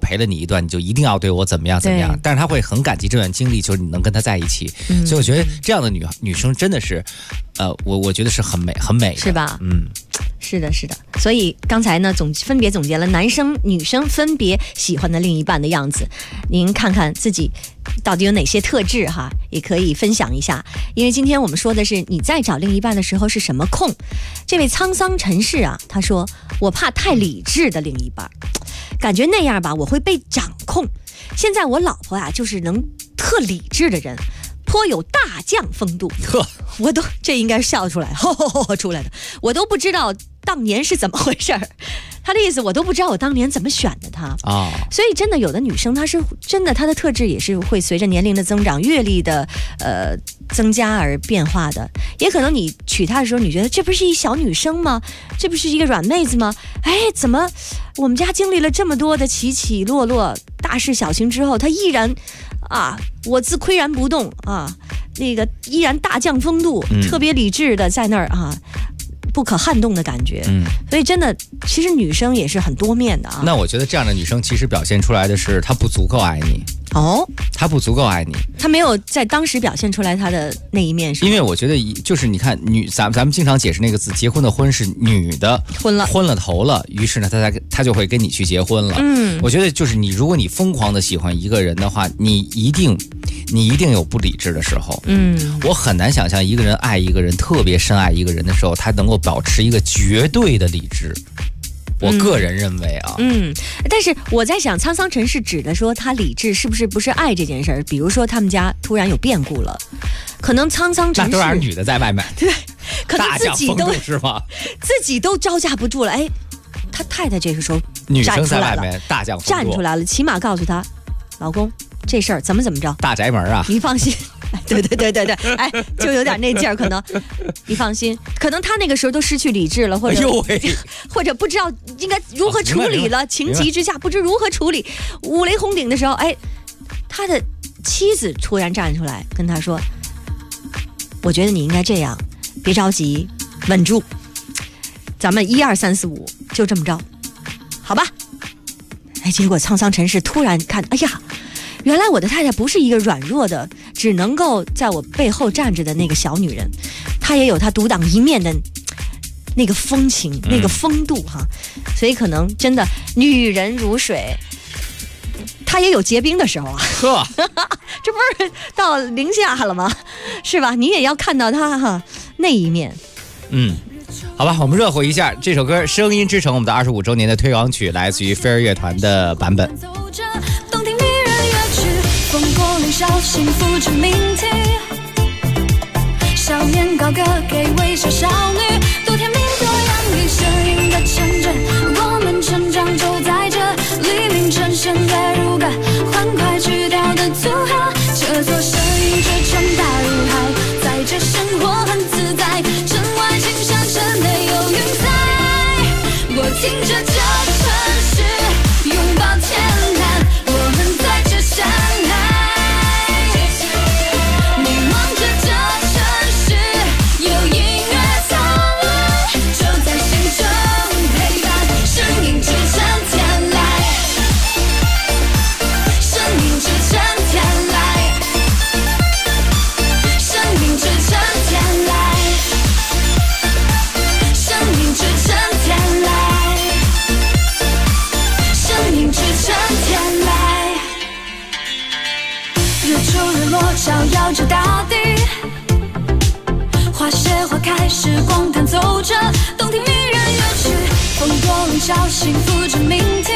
陪了你一段，你就一定要对我怎么样怎么样。但是他会很感激这段经历，就是你能跟他在一起。所以我觉得这样的女生真的是，我觉得是很美很美的， 是吧？是的，是的。所以刚才呢，分别总结了男生女生分别喜欢的另一半的样子，您看看自己到底有哪些特质哈，也可以分享一下。因为今天我们说的是你在找另一半的时候是什么控。这位沧桑尘世啊，他说我怕太理智的另一半，感觉那样吧我会被掌控。现在我老婆啊就是能特理智的人，颇有大将风度。我都这应该笑出来，出来的，我都不知道当年是怎么回事儿。他的意思我都不知道我当年怎么选的他啊。所以真的有的女生她是真的，她的特质也是会随着年龄的增长、阅历的增加而变化的。也可能你娶她的时候，你觉得这不是一小女生吗？这不是一个软妹子吗？哎，怎么我们家经历了这么多的起起落落、大事小情之后，她依然我自岿然不动啊，那个依然大将风度，特别理智的在那儿不可撼动的感觉。所以真的其实女生也是很多面的啊。 那我觉得这样的女生其实表现出来的是她不足够爱你。她不足够爱你， 她没有在当时表现出来她的那一面。 因为我觉得就是你看咱们经常解释那个字，结婚的婚是女的昏了头了，于是呢她就会跟你去结婚了。我觉得就是如果你疯狂的喜欢一个人的话，你一定有不理智的时候。我很难想象一个人爱一个人，特别深爱一个人的时候，他能够保持一个绝对的理智。我个人认为啊， 但是我在想，沧桑尘世指的说他理智是不是爱这件事儿？比如说他们家突然有变故了，可能沧桑尘世那都让女的在外面， 对，可能自己都是吗？ 自己都招架不住了。哎，他太太这个时候女生在外面大将站出来了，起码告诉他，老公这事儿怎么着，大宅门啊， 你放心。对，哎，就有点那劲儿，可能你放心，可能他那个时候都失去理智了，或者不知道应该如何处理了，情急之下不知如何处理，五雷轰顶的时候，哎，他的妻子突然站出来跟他说：“我觉得你应该这样，别着急，稳住，咱们1、2、3、4、5就这么着，好吧？”哎，结果沧桑尘世突然看，哎呀！原来我的太太不是一个软弱的，只能够在我背后站着的那个小女人，她也有她独当一面的那个风情、那个风度哈。所以可能真的女人如水，她也有结冰的时候啊。这不是到零下了吗？是吧？你也要看到她那一面。 好吧，我们热乎一下这首歌《声音之城》，我们的25周年的推广曲，来自于飞儿乐团的版本。 风过凌霄，幸福之命题。少年高歌给微笑少女，多甜蜜多洋溢，声音的城镇，我们成长就在这。黎明晨现在如歌，欢快曲调的组合，这座声音之城大如海，在这生活很自在，城外青山，城内有云彩。我听着这城市拥抱天蓝，我们在这相爱。照耀着大地，花谢花开，时光弹奏着，动听迷人乐曲，风过凌霄，幸福之命题。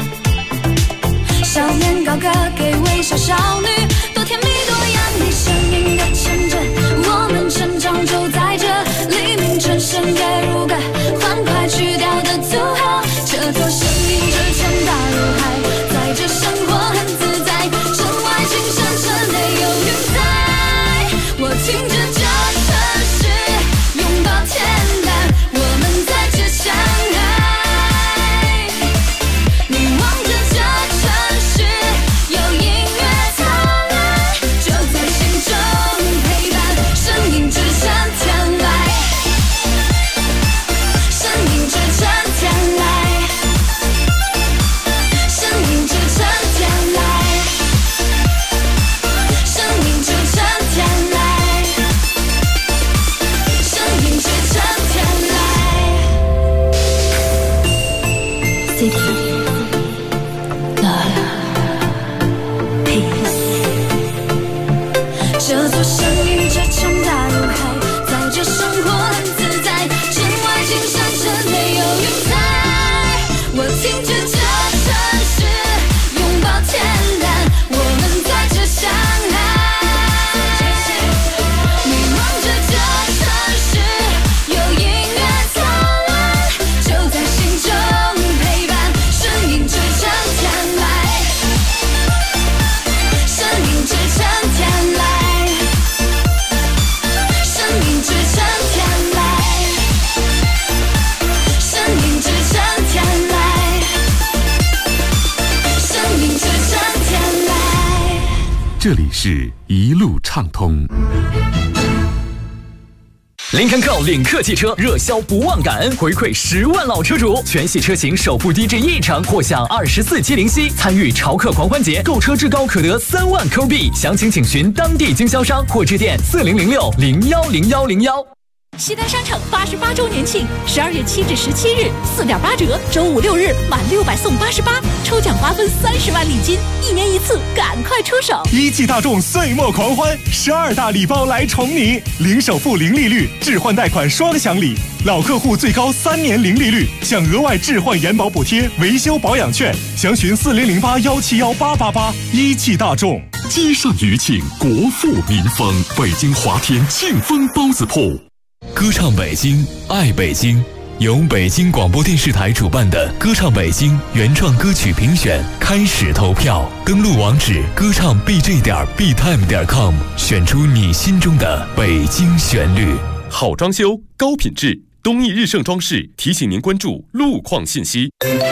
少年高歌给微笑少女，多甜蜜多洋溢，声音的城镇，我们成长就在这。黎明晨深夜如歌，欢快曲调的组合，这座声音之城大如海，在这生活很自在，城外青山，城内有云彩。我听着这城市拥抱天蓝，我们在这相爱。你望着这城市有音乐灿烂。 这座声音这强大如海，在这生活很自在，城外青山这没有云彩，我听着这城市拥抱天蓝，我们在这相爱，迷望着这城市有音乐灿烂，就在心中陪伴，声音支撑天来，声音支撑天来， 这里是一路畅通。 林肯 Go 领克汽车热销不忘感恩，回馈10万老车主，全系车型首付低至1成，或享24期零息。参与潮客狂欢节，购车至高可得3万 Q 币。详情请询当地经销商或致电4006010101。 西单商场88周年庆，12月7至17日4.8折，周5、6日满600送88，抽奖瓜分30万礼金，1年1次，赶快出手！ 一汽大众岁末狂欢，12大礼包来宠你，零首付、零利率，置换贷款双享礼，老客户最高3年零利率，享额外置换延保补贴、维修保养券，详询4008171888。一汽大众。 街上余庆，国富民丰，北京华天庆丰包子铺。歌唱北京，爱北京，由北京广播电视台主办的歌唱北京原创歌曲评选开始投票，登录网址歌唱 bj.btime.com， 选出你心中的北京旋律。 好装修，高品质，东义日盛装饰提醒您关注路况信息。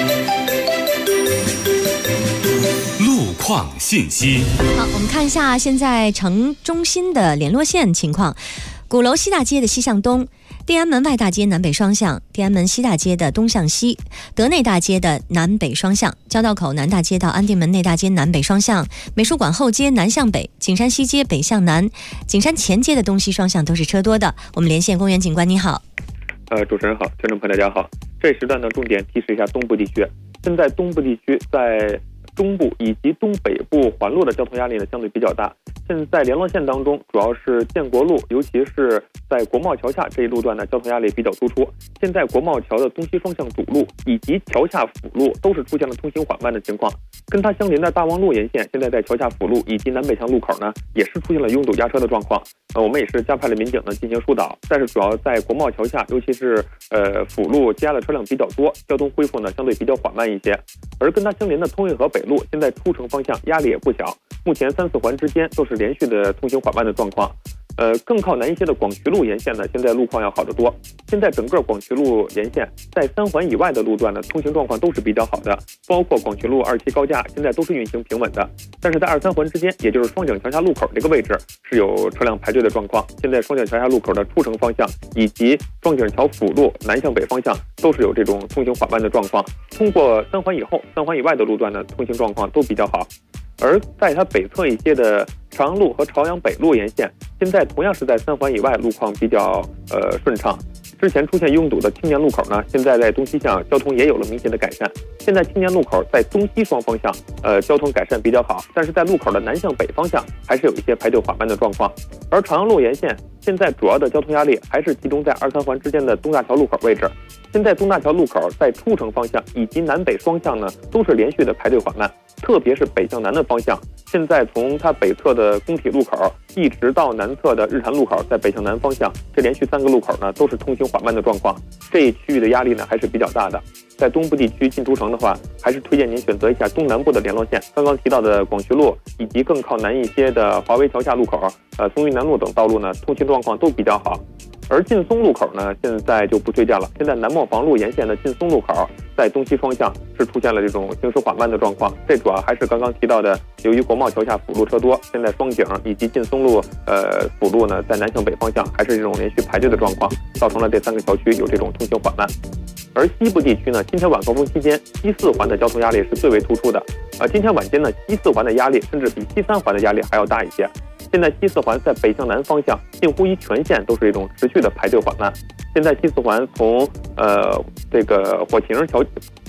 路况信息。 好，我们看一下现在城中心的联络线情况。鼓楼西大街的西向东，天安门外大街南北双向，天安门西大街的东向西，德内大街的南北双向，交道口南大街到安定门内大街南北双向，美术馆后街南向北，景山西街北向南，景山前街的东西双向都是车多的。我们连线公园警官，你好。 主持人好，听众朋友大家好。这时段呢，重点提示一下东部地区。现在东部地区在中部以及东北部环路的交通压力呢相对比较大。现在联络线当中，主要是建国路，尤其是在国贸桥下这一路段呢，交通压力比较突出。现在国贸桥的东西双向堵路以及桥下辅路都是出现了通行缓慢的情况。跟它相邻的大望路沿线，现在在桥下辅路以及南北向路口呢，也是出现了拥堵压车的状况。我们也是加派了民警呢进行疏导，但是主要在国贸桥下，尤其是辅路积压的车辆比较多，交通恢复呢相对比较缓慢一些。而跟它相邻的通运河北路，现在出城方向压力也不小，目前3、4环之间都是连续的通行缓慢的状况。更靠南一些的广渠路沿线呢，现在路况要好得多。现在整个广渠路沿线在3环以外的路段呢，通行状况都是比较好的，包括广渠路2期高架，现在都是运行平稳的。但是在2、3环之间，也就是双井桥下路口这个位置是有车辆排队的状况。现在双井桥下路口的出城方向以及双井桥辅路南向北方向都是有这种通行缓慢的状况。通过3环以后、3环以外的路段呢，通行状况都比较好。而在它北侧一些的朝阳路和朝阳北路沿线，现在同样是在3环以外路况比较顺畅。之前出现拥堵的青年路口呢，现在在东西向交通也有了明显的改善。现在青年路口在东西双方向交通改善比较好，但是在路口的南向北方向还是有一些排队缓慢的状况。而朝阳路沿线现在主要的交通压力还是集中在2、3环之间的东大桥路口位置。现在东大桥路口在出城方向以及南北双向呢，都是连续的排队缓慢，特别是北向南的方向。现在从它北侧的工体路口一直到南侧的日坛路口，在北向南方向这连续3个路口呢，都是通行缓慢的状况。这一区域的压力呢还是比较大的。在东部地区进出城的话，还是推荐您选择一下东南部的联络线，刚刚提到的广渠路以及更靠南一些的华为桥下路口、松榆南路等道路呢，通行状况都比较好。而劲松路口呢，现在就不推荐了。现在南磨房路沿线的劲松路口，在东西双向是出现了这种行驶缓慢的状况。这主要还是刚刚提到的，由于国贸桥下辅路车多，现在双井以及劲松路辅路呢，在南向北方向还是这种连续排队的状况，造成了这3个小区有这种通行缓慢。而西部地区呢，今天晚高峰期间，西4环的交通压力是最为突出的。今天晚间呢，西4环的压力甚至比西3环的压力还要大一些。现在西4环在北向南方向近乎于全线都是一种持续的排队缓慢。现在西4环从这个火器营桥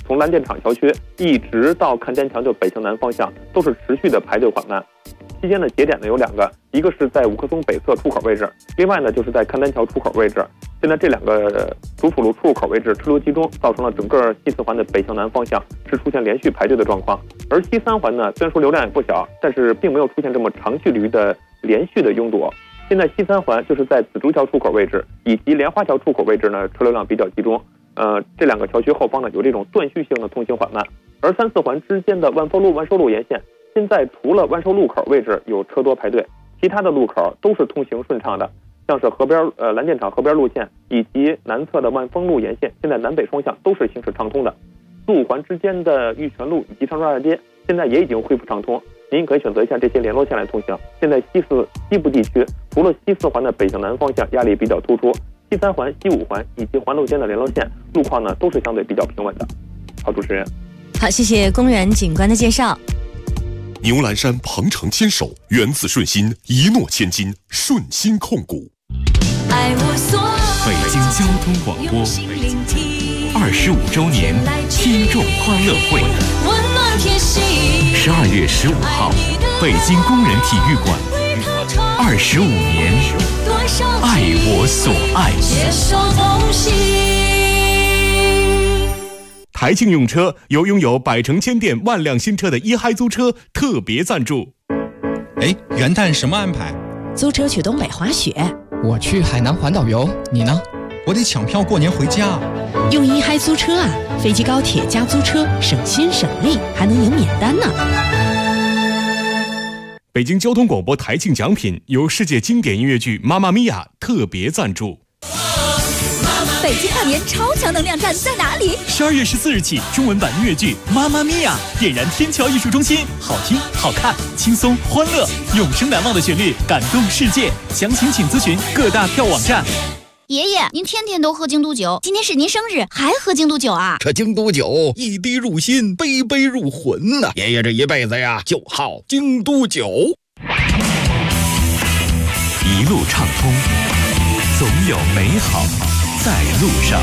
从蓝靛厂桥区一直到看天桥的北向南方向，都是持续的排队缓慢。期间的节点呢有2个，一个是在五棵松北侧出口位置，另外呢就是在看天桥出口位置。现在这2个主辅路出入口位置车流集中，造成了整个西4环的北向南方向是出现连续排队的状况。而西3环呢，虽然说流量也不小，但是并没有出现这么长距离的连续的拥堵。现在西3环就是在紫竹桥出口位置以及莲花桥出口位置呢，车流量比较集中。这2个桥区后方呢有这种断续性的通行缓慢。而3、4环之间的万丰路、万寿路沿线，现在除了万寿路口位置有车多排队，其他的路口都是通行顺畅的。像是河边蓝靛厂河边路线以及南侧的万丰路沿线，现在南北双向都是行驶畅通的。4、5环之间的玉泉路以及长沙大街现在也已经恢复畅通，您可以选择一下这些联络线来通行。现在西部地区除了西4环的北向南方向压力比较突出，西3环、西5环以及环路间的联络线路况呢都是相对比较平稳的。好，主持人。 好，谢谢公园警官的介绍。 牛栏山鹏程牵手，源自顺心，一诺千金，顺心控股。 北京交通广播25周年听众欢乐会，12月15号，北京工人体育馆，25年，爱我所爱。 台庆用车由拥有百城千店万辆新车的一嗨租车特别赞助。 哎，元旦什么安排？ 租车去东北滑雪。 我去海南环岛游，你呢？ 我得抢票过年回家。 用一嗨租车啊，飞机高铁加租车，省心省力，还能赢免单呢。 北京交通广播台庆奖品由世界经典音乐剧《妈妈咪呀》特别赞助。 北京大年超强能量站在哪里 ？12月14日起，中文版音乐剧《妈妈咪呀》点燃天桥艺术中心，好听、好看、轻松、欢乐，永生难忘的旋律，感动世界。详情请咨询各大票网站。 爷爷，您天天都喝京都酒，今天是您生日，还喝京都酒啊？ 这京都酒一滴入心，杯杯入魂呐！爷爷这一辈子呀，就好京都酒。 一路畅通，总有美好在路上。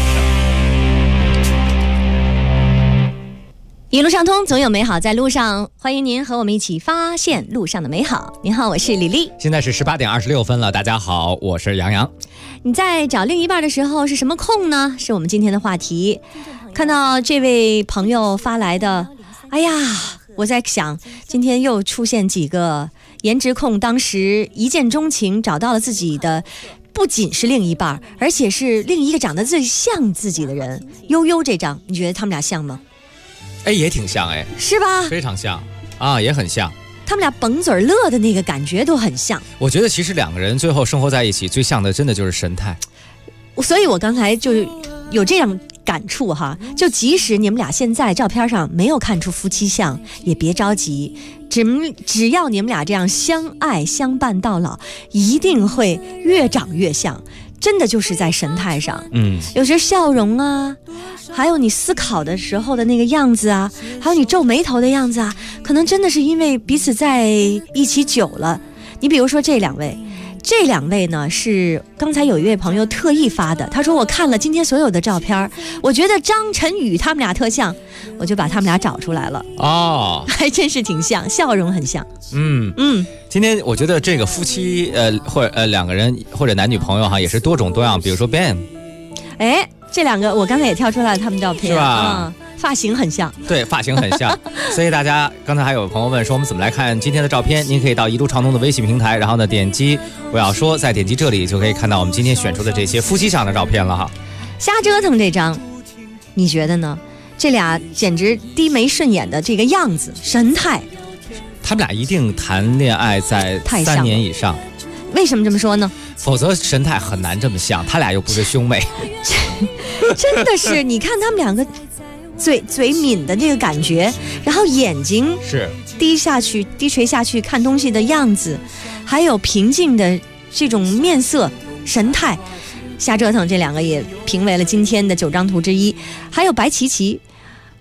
一路上通，总有美好在路上。欢迎您和我们一起发现路上的美好。您好，我是李丽。 现在是18点26分了，大家好，我是杨洋。 你在找另一半的时候是什么空呢？是我们今天的话题。看到这位朋友发来的，哎呀，我在想，今天又出现几个颜值控，当时一见钟情，找到了自己的。不仅是另一半，而且是另一个长得最像自己的人。悠悠这张，你觉得他们俩像吗？ 哎，也挺像哎， 是吧？ 非常像啊，也很像。 他们俩绷嘴乐的那个感觉都很像。 我觉得其实2个人最后生活在一起，最像的真的就是神态。 所以我刚才就有这样感触哈，就即使你们俩现在照片上没有看出夫妻相，也别着急，只要你们俩这样相爱相伴到老，一定会越长越像。真的就是在神态上，有些笑容啊，还有你思考的时候的那个样子啊，还有你皱眉头的样子啊，可能真的是因为彼此在一起久了。你比如说这2位呢，是刚才有一位朋友特意发的，他说我看了今天所有的照片，我觉得张晨宇他们俩特像，我就把他们俩找出来了。哦，还真是挺像，笑容很像。 今天我觉得这个夫妻或者2个人或者男女朋友哈，也是多种多样。比如说 Ben， 哎，这2个我刚才也跳出来了他们照片， 是吧？ 发型很像， 对，发型很像。所以大家刚才还有朋友问说我们怎么来看今天的照片，您可以到一路畅通的微信平台，然后呢点击我要说，再点击这里就可以看到我们今天选出的这些夫妻相的照片了哈。 瞎折腾这张，你觉得呢？这俩简直低眉顺眼的这个样子神态， 他们俩一定谈恋爱在3年以上。 为什么这么说呢？ 否则神态很难这么像，他俩又不是兄妹。 真的是，你看他们2个嘴抿的这个感觉，然后眼睛是低垂下去看东西的样子，还有平静的这种面色神态。瞎折腾这2个也评为了今天的9张图之一。还有白琪琪，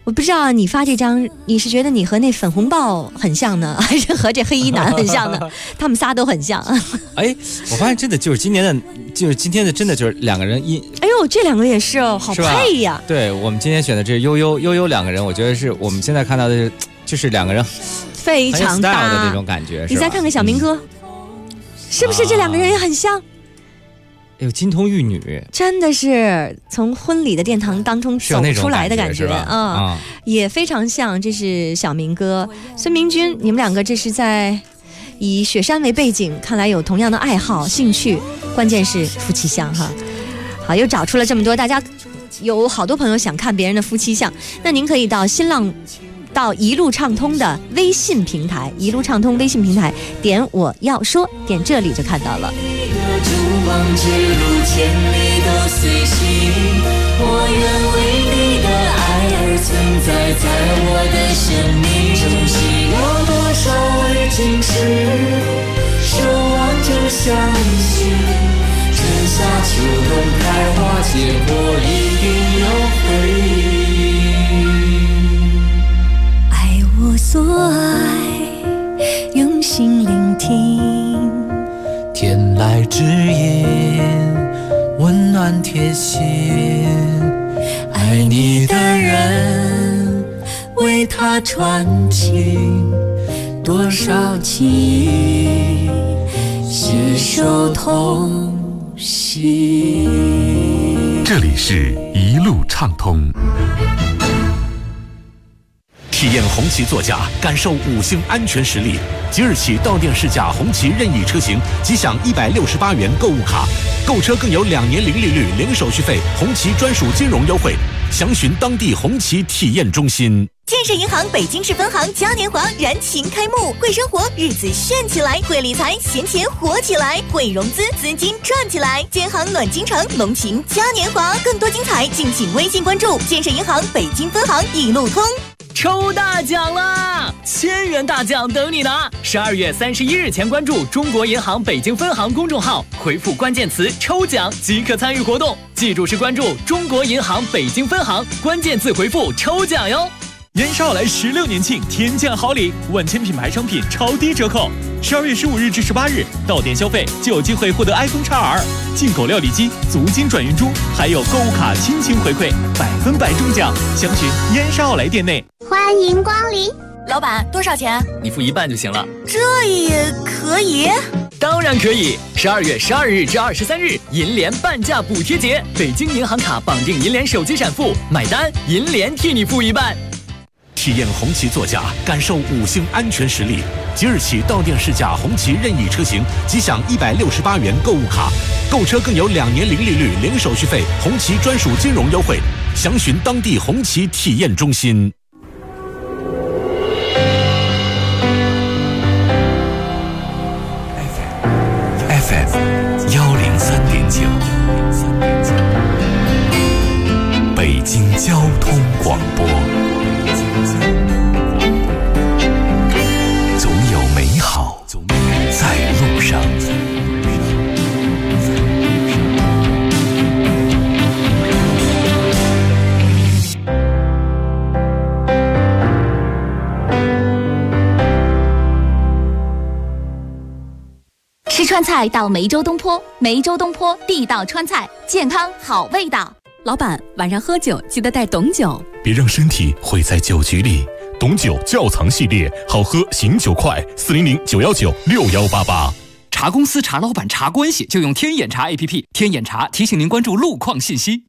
我不知道你发这张，你是觉得你和那粉红豹很像呢，还是和这黑衣男很像呢？他们仨都很像。 哎，我发现真的就是今天的真的就是两个人哎呦，这两个也是哦，好配呀！ 对，我们今天选的这悠悠两个人，我觉得是我们现在看到的就是两个人非常搭的那种感觉。 你再看看小明哥，是不是这两个人也很像？ 有金童玉女， 真的是从婚礼的殿堂当中走出来的感觉啊，也非常像。这是小明哥、孙明君，你们两个这是在以雪山为背景，看来有同样的爱好、兴趣，关键是夫妻相哈。好，又找出了这么多，大家有好多朋友想看别人的夫妻相，那您可以到新浪。到一路畅通的微信平台，一路畅通微信平台，点我要说，点这里就看到了。我愿为你的爱而存在在我的生命中心，有多少未经事，守望着相信，春夏秋冬开花结果一定有回应。我所爱，用心聆听， 天籁之音，温暖贴心。爱你的人，为他传情，多少情，携手同行。 这里是一路畅通。 体验红旗座驾，感受5星安全实力。即日起到店试驾红旗任意车型，即享168元购物卡，购车更有2年零利率、零手续费，红旗专属金融优惠。详询当地红旗体验中心。 建设银行北京市分行嘉年华燃情开幕，会生活日子炫起来，会理财闲钱活起来，会融资资金赚起来。建行暖京城龙情嘉年华，更多精彩敬请微信关注建设银行北京分行一路通。 抽大奖啦！1000元大奖等你拿！12月31日前关注中国银行北京分行公众号，回复关键词“抽奖”即可参与活动。记住是关注中国银行北京分行，关键字回复“抽奖”哟。 年少来16年庆，天降好礼，万千品牌商品超低折扣。12月15日至18日，到店消费就有机会获得 iPhone XR、进口料理机、足金转运珠，还有购物卡亲情回馈，100%中奖。详询燕莎奥莱店内。 欢迎光临， 老板多少钱？ 你付1半就行了。 这也可以？ 当然可以。12月12日至23日，银联半价补贴节，北京银行卡绑定银联手机闪付，买单银联替你付1半。 体验红旗座驾，感受5星安全实力。即日起到店试驾红旗任意车型，即享168元购物卡，购车更有2年零利率、零手续费，红旗专属金融优惠。详询当地红旗体验中心。 FM 103.9，北京交通广播。总有美好在路上。 吃川菜到梅州东坡，梅州东坡地道川菜，健康好味道。 老板，晚上喝酒记得带董酒， 别让身体毁在酒局里。董酒窖藏系列，好喝醒酒快，400-919-6188。 查公司、查老板、查关系，就用天眼查 APP。天眼查提醒您关注路况信息。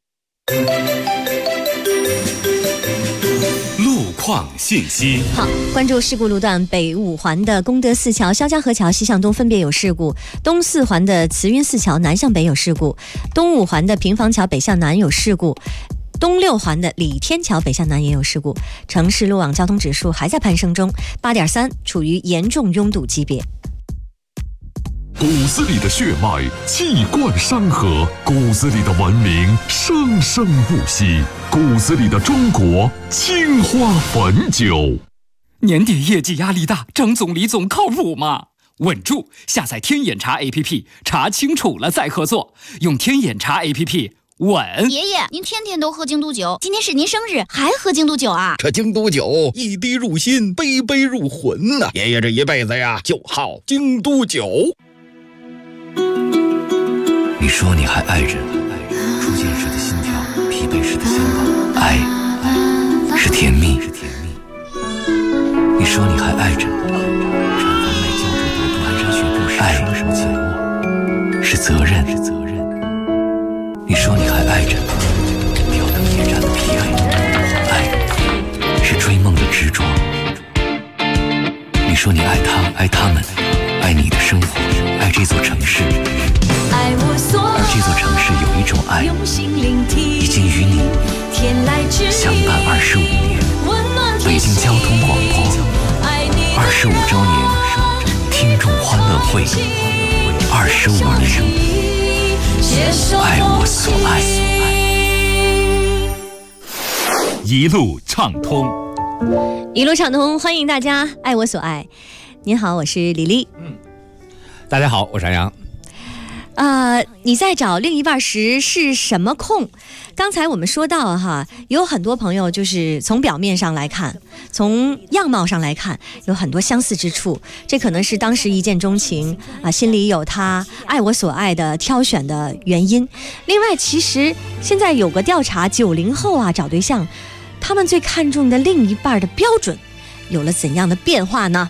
路况信息。 好，关注事故路段，北5环的功德寺桥、肖家河桥西向东分别有事故，东4环的慈云寺桥南向北有事故，东5环的平房桥北向南有事故，东6环的李天桥北向南也有事故。城市路网交通指数还在攀升中，8.3，处于严重拥堵级别。 骨子里的血脉气贯山河，骨子里的文明生生不息，骨子里的中国青花汾酒。 年底业绩压力大，张总李总靠谱吗？稳住！下载天眼查 APP， 查清楚了再合作。用天眼查 APP， 稳。 爷爷，您天天都喝京都酒，今天是您生日，还喝京都酒啊？ 这京都酒一滴入心，杯杯入魂呐。爷爷这一辈子呀，就好京都酒。 你说你还爱着，初见时的心跳，疲惫时的向往，爱是甜蜜。你说你还爱着，产房内胶着朵朵，蹒跚学步时双手紧握，是责任。你说你还爱着，飘灯夜战的疲惫，爱是追梦的执着。你说你爱他，爱他们，爱你的生活，爱这座城市。而这座城市有一种爱，已经与你相伴25年。北京交通广播25周年听众欢乐会，25年，爱我所爱。 一路畅通， 一路畅通，欢迎大家爱我所爱。您好，我是李丽。 大家好，我是安阳。 你在找另一半时是什么空？刚才我们说到哈，有很多朋友就是从表面上来看，从样貌上来看，有很多相似之处。这可能是当时一见钟情啊，心里有他，爱我所爱的挑选的原因。另外，其实现在有个调查，90后啊找对象，他们最看重的另一半的标准有了怎样的变化呢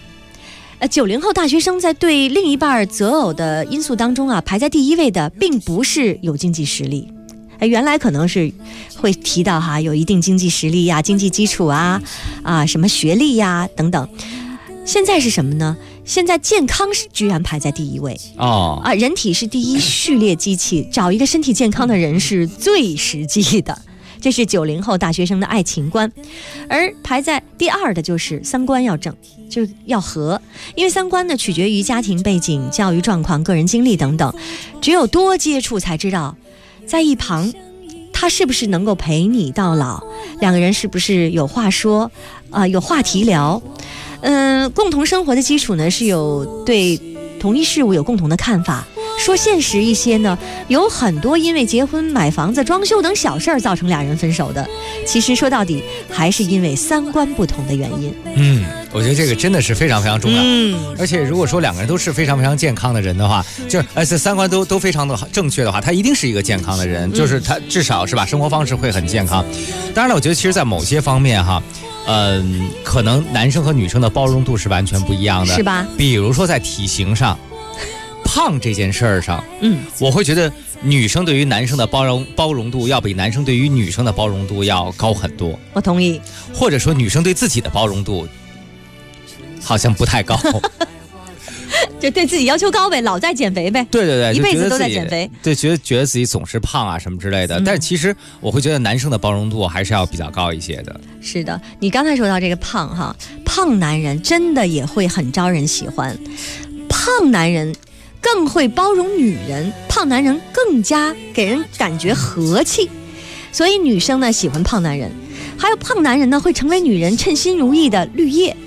？90后大学生在对另一半择偶的因素当中啊，排在第一位的并不是有经济实力。原来可能是会提到哈，有一定经济实力呀、经济基础啊、什么学历呀等等。现在是什么呢？现在健康居然排在第一位人体是第一序列机器，找一个身体健康的人是最实际的。这是90后大学生的爱情观，而排在第二的就是三观要正，就是要合。因为三观呢取决于家庭背景、教育状况、个人经历等等，只有多接触才知道，在一旁他是不是能够陪你到老，两个人是不是有话说有话题聊。共同生活的基础呢是有对同一事物有共同的看法。说现实一些呢，有很多因为结婚、买房子、装修等小事儿造成俩人分手的，其实说到底还是因为三观不同的原因。 我觉得这个真的是非常非常重要。而且如果说两个人都是非常非常健康的人的话，就是三观都非常的正确的话，他一定是一个健康的人，就是他至少是吧，生活方式会很健康。当然了，我觉得其实在某些方面哈，可能男生和女生的包容度是完全不一样的，是吧？比如说在体型上。胖这件事儿上，我会觉得女生对于男生的包容度要比男生对于女生的包容度要高很多。我同意。或者说女生对自己的包容度好像不太高。 就对自己要求高呗，老在减肥呗。 对， 一辈子都在减肥。 对，觉得自己总是胖啊什么之类的。但是其实我会觉得男生的包容度还是要比较高一些的。 是的，你刚才说到这个胖哈，胖男人真的也会很招人喜欢。胖男人更会包容女人，胖男人更加给人感觉和气，所以女生呢喜欢胖男人。还有胖男人呢会成为女人称心如意的绿叶。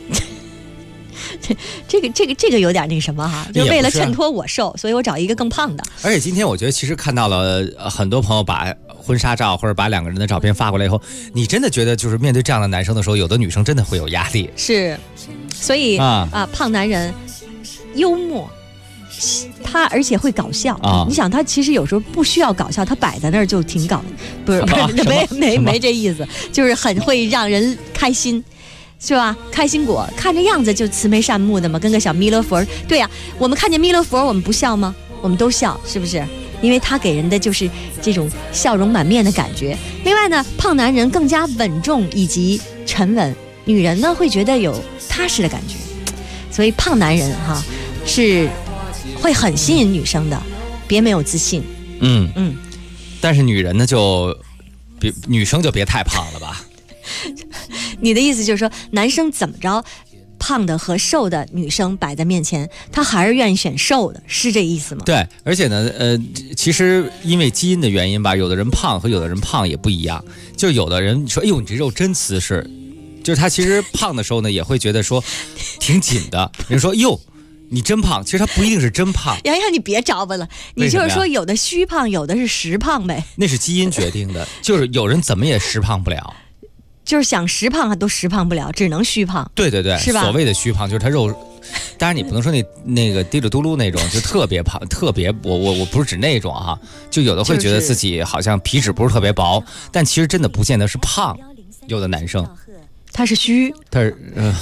这个有点那什么哈，就为了衬托我瘦，所以我找一个更胖的。 而且今天我觉得其实看到了很多朋友把婚纱照或者把两个人的照片发过来以后，你真的觉得就是面对这样的男生的时候，有的女生真的会有压力。 是，所以胖男人幽默。他而且会搞笑你想他其实有时候不需要搞笑，他摆在那儿就挺搞，不是没这意思，就是很会让人开心，是吧？开心果看这样子就慈眉善目的嘛，跟个小弥勒佛。对呀，我们看见弥勒佛我们不笑吗？我们都笑，是不是？因为他给人的就是这种笑容满面的感觉。另外呢，胖男人更加稳重以及沉稳，女人呢会觉得有踏实的感觉，所以胖男人哈是会很吸引女生的，别没有自信。 但是女人呢女生就别太胖了吧。 你的意思就是说，男生怎么着，胖的和瘦的女生摆在面前，他还是愿意选瘦的，是这意思吗？ 对，而且呢，其实因为基因的原因吧，有的人胖和有的人胖也不一样。就有的人说，哎呦，你这肉真瓷实，就是他其实胖的时候呢，也会觉得说挺紧的。人说，哟。 你真胖，其实他不一定是真胖。 洋洋，你别着吧了，你就是说有的虚胖，有的是实胖呗。 那是基因决定的，就是有人怎么也实胖不了， 就是想实胖都实胖不了，只能虚胖。 对对对， 是吧？ 所谓的虚胖就是他肉，当然你不能说那个滴里嘟噜那种，就特别胖，特别我不是指那种哈，就有的会觉得自己好像皮脂不是特别薄，但其实真的不见得是胖，有的男生他是虚， 他是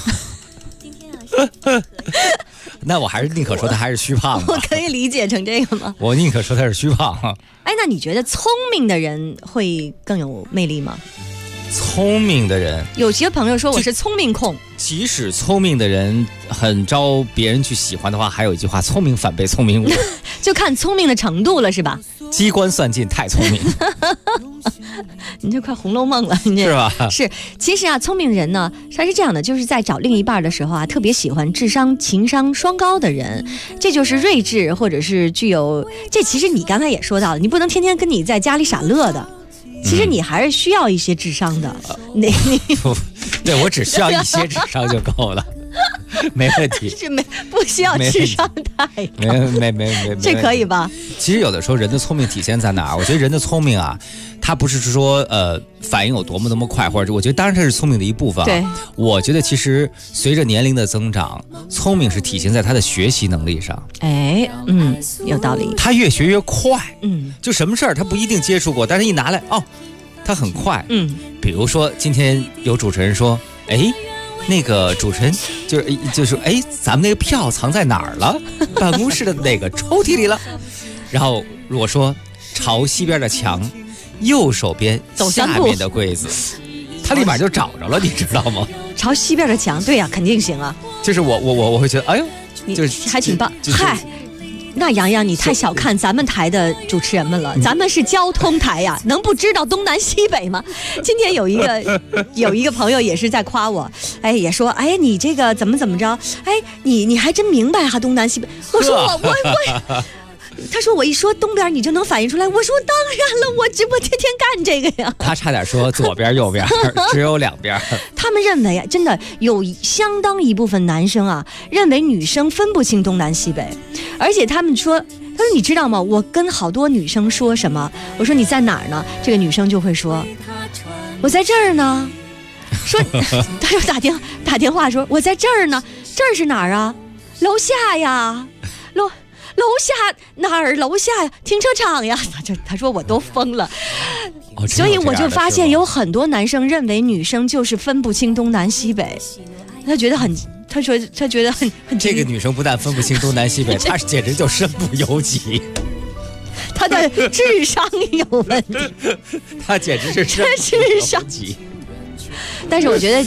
那我还是宁可说他还是虚胖。 我可以理解成这个吗？ 我宁可说他是虚胖。 哎，那你觉得聪明的人会更有魅力吗？ 聪明的人， 有些朋友说我是聪明控。 即使聪明的人很招别人去喜欢的话，还有一句话：聪明反被聪明误。 就看聪明的程度了，是吧？ 机关算尽太聪明。 你这快《红楼梦》了，你是吧？ 是，其实啊，聪明人呢，他是这样的，就是在找另一半的时候啊，特别喜欢智商、情商双高的人，这就是睿智，或者是具有这。其实你刚才也说到了，你不能天天跟你在家里傻乐的。其实你还是需要一些智商的， 对，我只需要一些智商就够了，没问题。 是不需要智商太高， 没， 这可以吧？ 其实有的时候人的聪明体现在哪儿？我觉得人的聪明啊，他不是说反应有多么快，或者我觉得当然这是聪明的一部分啊。 对， 我觉得其实随着年龄的增长，聪明是体现在他的学习能力上。 哎，有道理。 他越学越快，就什么事儿他不一定接触过，但是一拿来他很快。比如说今天有主持人说，哎。那个主持人就是哎，咱们那个票藏在哪儿了？办公室的那个抽屉里了。然后如果说朝西边的墙，右手边下面的柜子，他立马就找着了，你知道吗？ 朝西边的墙，对呀，肯定行啊。 就是我会觉得，哎呦， 就是还挺棒。嗨。那洋洋，你太小看咱们台的主持人们了，咱们是交通台呀，能不知道东南西北吗？今天有一个朋友也是在夸我，哎，也说，哎，你这个怎么着，哎，你还真明白哈东南西北。我说我。他说我一说东边你就能反应出来，我说当然了，我天天干这个呀。 他差点说左边右边只有两边。 他们认为啊，真的有相当一部分男生啊，认为女生分不清东南西北，而且他说你知道吗？我跟好多女生说什么，我说你在哪儿呢？这个女生就会说我在这儿呢。说他就打电话说我在这儿呢，这儿是哪儿啊？楼下呀，楼下哪儿？楼下停车场呀！他说我都疯了，所以我就发现有很多男生认为女生就是分不清东南西北，他觉得很这个女生不但分不清东南西北，她简直就身不由己。 她的智商有问题， 她简直是智商。但是我觉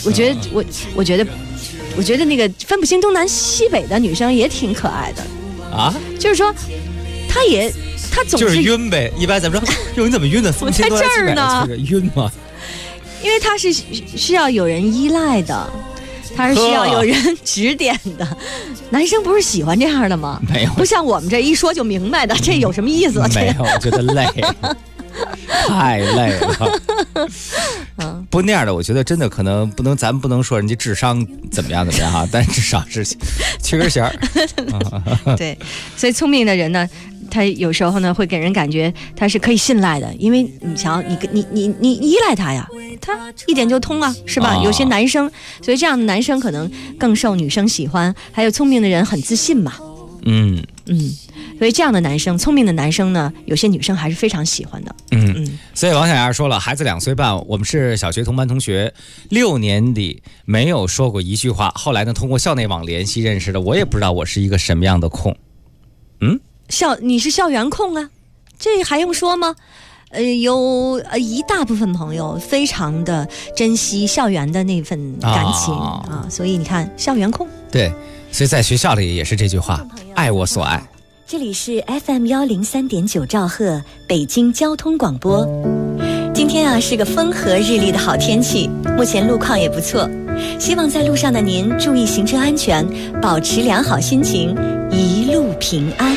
得那个分不清东南西北的女生也挺可爱的。 啊， 就是说，他总就是晕呗。一般咱们说，哟，你怎么晕呢？ 我在这儿呢， 晕吗？ 因为他是需要有人依赖的，他是需要有人指点的。男生不是喜欢这样的吗？ 没有， 不像我们这一说就明白的，这有什么意思？ 没有，我觉得累，太累了。不那样的，我觉得真的可能不能，咱们不能说人家智商怎么样哈，但至少是缺根弦儿。 对，所以聪明的人呢，他有时候呢会给人感觉他是可以信赖的，因为你瞧，你依赖他呀，他一点就通啊，是吧？有些男生，所以这样的男生可能更受女生喜欢，还有聪明的人很自信嘛。所以这样的男生，聪明的男生呢，有些女生还是非常喜欢的。 所以王小丫说了，孩子2岁半，我们是小学同班同学，6年里没有说过一句话。后来呢，通过校内网联系认识的，我也不知道我是一个什么样的控。 你是校园控啊，这还用说吗？有一大部分朋友非常的珍惜校园的那份感情啊，所以你看，校园控。 对，所以在学校里也是这句话，爱我所爱。 这里是 FM103.9兆赫北京交通广播。今天啊是个风和日丽的好天气，目前路况也不错，希望在路上的您注意行车安全，保持良好心情，一路平安。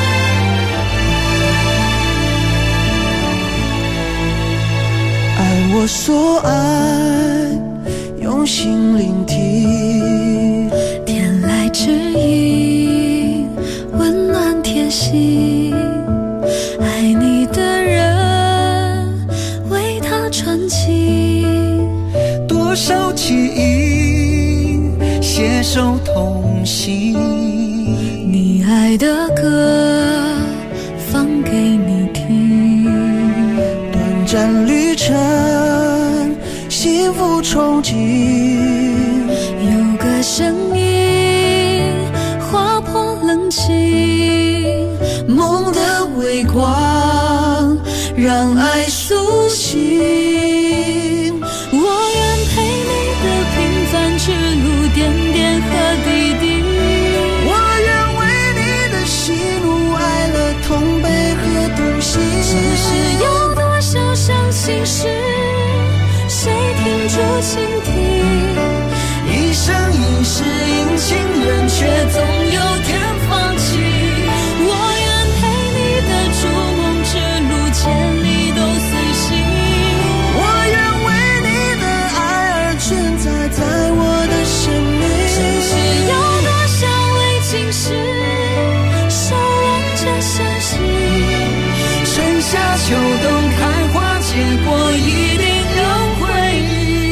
爱我所爱，用心聆听， 天籁之音，温暖贴心，爱你的人为他传情， 多少记忆携手同行， 你爱的歌放给你听， 短暂旅程幸福憧憬， 有个声音划破冷清， 梦的微光让爱苏醒， 我愿陪你的平凡之路，点点和滴滴， 我愿为你的喜怒哀乐同悲和同行， 只是有多少伤心事谁停住倾听， 一生一世因情人却总有天放弃， 我愿陪你的逐梦之路，千里都随行， 我愿为你的爱而存在在我的生命， 只是有多少未尽事守望着相信， 春夏秋冬开花结果一定有回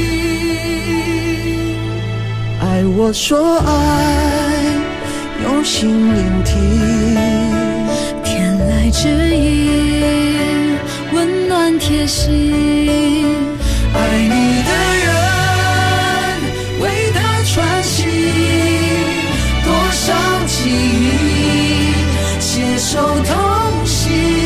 忆，爱我所爱，用心聆听， 天籁之音，温暖贴心， 爱你的人为他传情，多少记忆携手同行，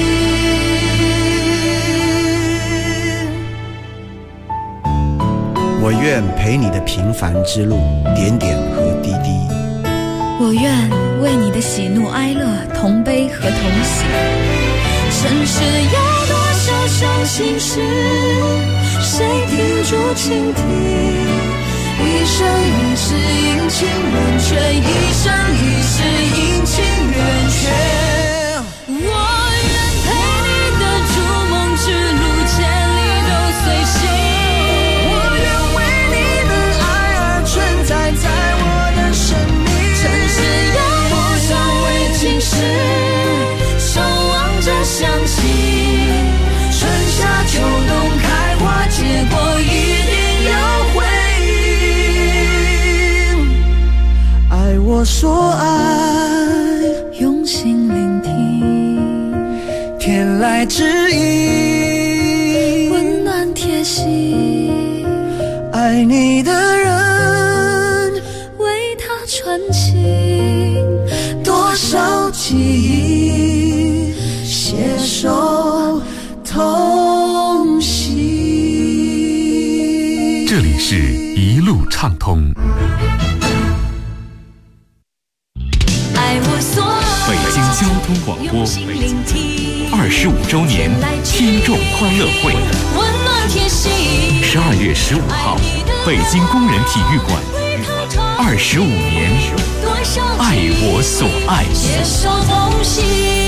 我愿陪你的平凡之路，点点和滴滴， 我愿为你的喜怒哀乐同悲和同喜，尘世有多少伤心事谁停住倾听， 一生一世因情人却一生一世因情缘却， 我愿陪你的逐梦之路，千里都随行， 我愿为你的爱而存在在我的生命， 尘世有多少未尽事守望着相信， 春夏秋冬开花结果一定有回应，爱我所爱， 用心聆听， 天籁之音， 温暖贴心， 爱你的人为他传情， 多少记忆携手同行。 这里是一路畅通。北京交通广播25周年听众欢乐会，12月15号，北京工人体育馆，25年，爱我所爱。 携手同行。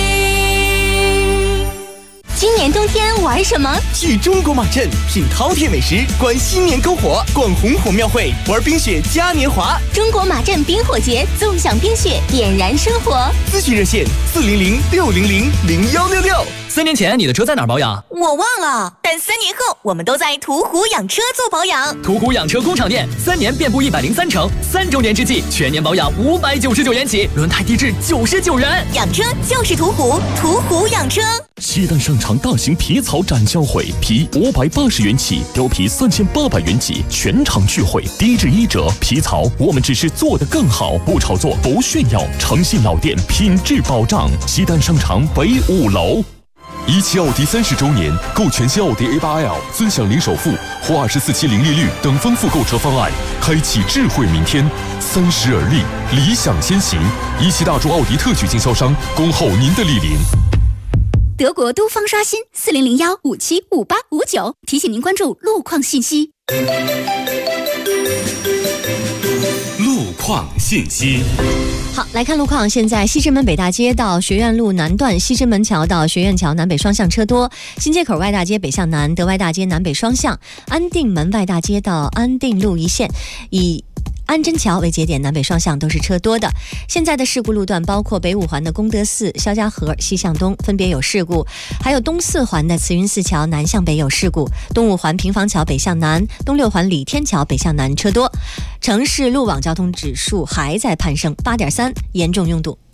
今年冬天玩什么？ 去中国马镇品饕餮美食，观新年篝火，逛红火庙会，玩冰雪嘉年华。 中国马镇冰火节，纵享冰雪，点燃生活。 咨询热线400-600-0166。 3年前你的车在哪儿保养？ 我忘了，但3年后我们都在途虎养车做保养。 途虎养车工厂店，3年遍布103城，3周年之际，全年保养599元起，轮胎低至99元。 养车就是途虎，途虎养车。 西单商场大型皮草展销会，皮580元起，貂皮3800元起，全场聚会，低至1折。皮草我们只是做得更好，不炒作，不炫耀，诚信老店，品质保障。西单商场北5楼。 17奥迪30周年，购全新奥迪 A8L， 尊享零首付或24期零利率等丰富购车方案，开启智慧明天。30而立，理想先行。17大众奥迪特许经销商，恭候您的莅临。 德国都方刷新4001575859，提醒您关注路况信息。 路况信息。 好，来看路况。现在西直门北大街到学院路南段，西直门桥到学院桥南北双向车多；新街口外大街北向南，德外大街南北双向；安定门外大街到安定路一线，以安贞桥为节点，南北双向都是车多的。现在的事故路段包括北五环的功德寺、肖家河西向东分别有事故，还有东四环的慈云寺桥南向北有事故，东五环平房桥北向南，东六环李天桥北向南车多。城市路网交通指数还在攀升，8.3，严重拥堵。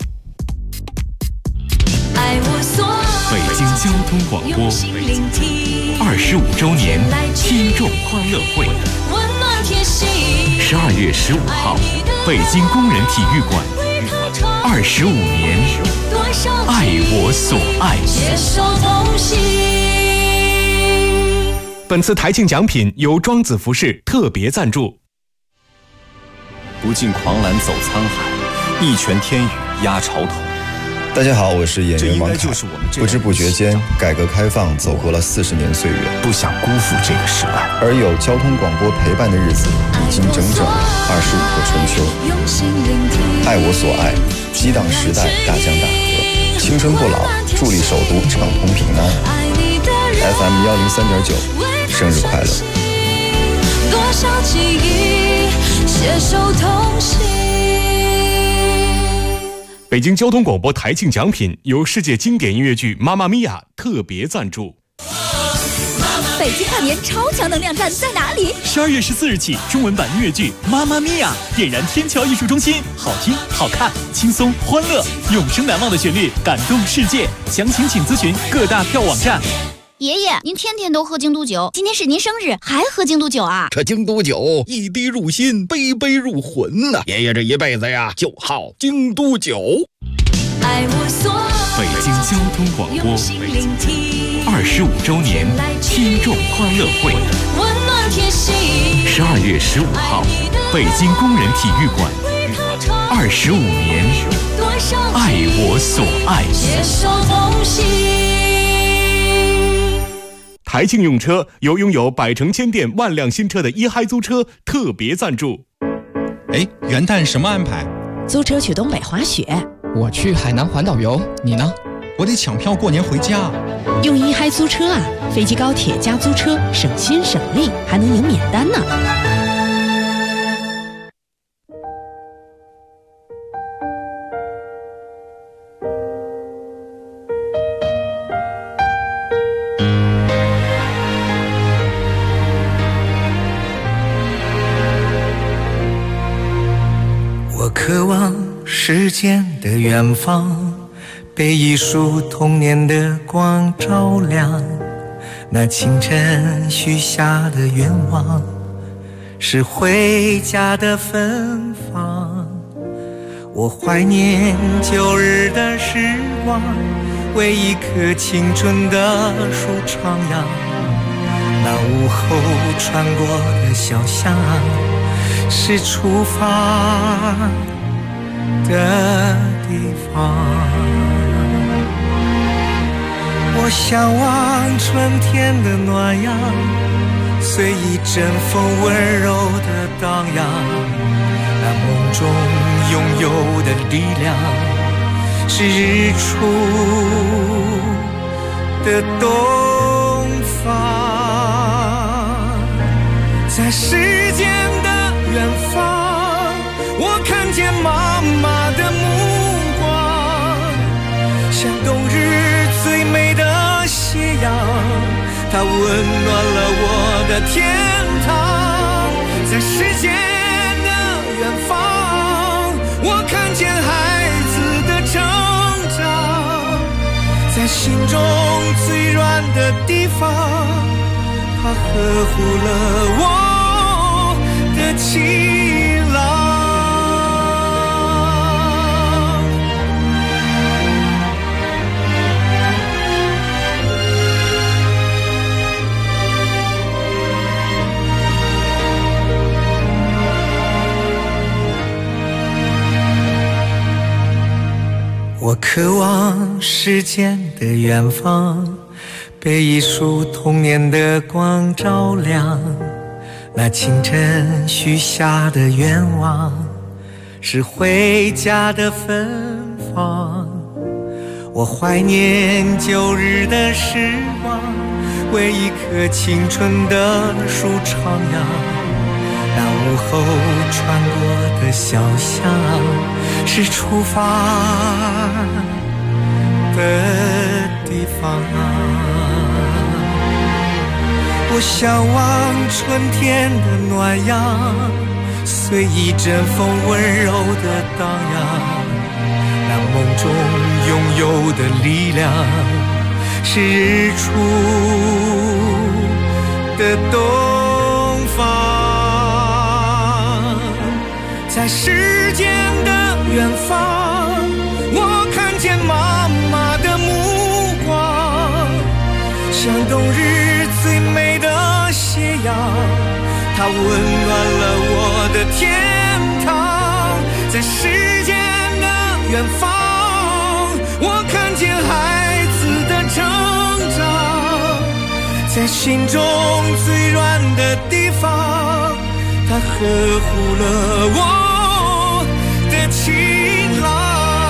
北京交通广播25周年听众欢乐会，12月15号，北京工人体育馆，25年，爱我所爱。 本次台庆奖品由庄子服饰特别赞助。 不尽狂澜走沧海，一拳天宇压潮头。 大家好，我是演员王凯。不知不觉间，改革开放走过了40年岁月， 不想辜负这个时代。 而有交通广播陪伴的日子，已经整整25个春秋。爱我所爱，激荡时代大江大河，青春不老，助力首都畅通平安。FM 103.9，生日快乐！ 多少记忆携手同行。 北京交通广播台庆奖品由世界经典音乐剧《妈妈咪呀》特别赞助。 北京跨年超强能量站在哪里 ？12月14日起，中文版音乐剧《妈妈咪呀》点燃天桥艺术中心，好听、好看、轻松、欢乐，永生难忘的旋律，感动世界。详情请咨询各大票网站。 爷爷，您天天都喝京都酒，今天是您生日，还喝京都酒啊？ 这京都酒一滴入心，杯杯入魂呐！爷爷这一辈子呀，就好京都酒。 北京交通广播25周年听众欢乐会，12月15号，北京工人体育馆，25年，爱我所爱。 台庆用车由拥有百城千店万辆新车的一嗨租车特别赞助。 哎，元旦什么安排？ 租车去东北滑雪。 我去海南环岛游，你呢？ 我得抢票过年回家。 用一嗨租车啊，飞机高铁加租车，省心省力，还能赢免单呢。 渴望时间的远方，被一束童年的光照亮。那清晨许下的愿望，是回家的芬芳。我怀念旧日的时光，为一棵青春的树徜徉。那午后穿过的小巷，是出发的地方。我向往春天的暖阳，随一阵风温柔的荡漾。那梦中拥有的力量，是日出的东方。在时间的远方，我看见妈妈的目光，像冬日最美的斜阳，它温暖了我的天堂。在时间的远方，我看见孩子的成长，在心中最软的地方，它呵护了我的情郎。我渴望时间的远方，被一束童年的光照亮。那清晨许下的愿望， 是回家的芬芳。我怀念旧日的时光，为一棵青春的树徜徉。那午后穿过的小巷，是出发的地方。我向往春天的暖阳，随一阵风温柔的荡漾。那梦中拥有的力量，是日出的东方。在时间的远方，我看见妈妈的目光，像冬日最美的斜阳，它温暖了我的天堂。在时间的远方，我看见孩子的成长，在心中最软的地方，它呵护了我的晴朗。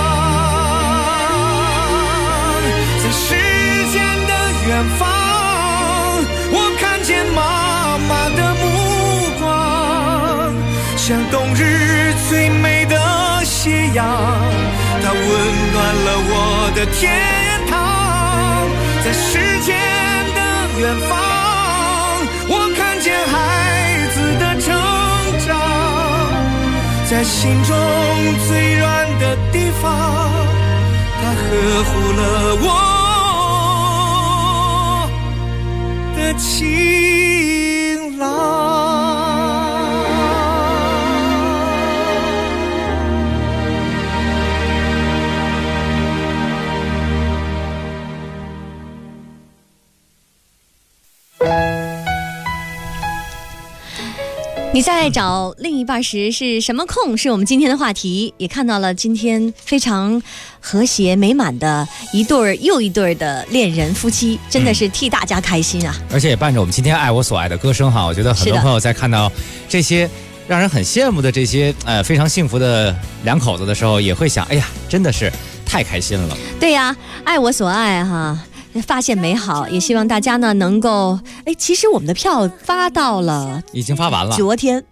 在时间的远方，我看见妈妈的目光，像冬日最美的斜阳，它温暖了我的天堂。在时间的远方，我看见孩子的成长，在心中最软的地方，它呵护了我的晴朗。 你在找另一半时是什么空？是我们今天的话题。也看到了今天非常和谐美满的一对又一对的恋人夫妻，真的是替大家开心啊！ 而且也伴着我们今天爱我所爱的歌声哈，我觉得很多朋友在看到这些让人很羡慕的这些非常幸福的两口子的时候，也会想，哎呀，真的是太开心了。 对呀，爱我所爱哈。发现美好，也希望大家呢能够，其实我们的票发到了， 已经发完了。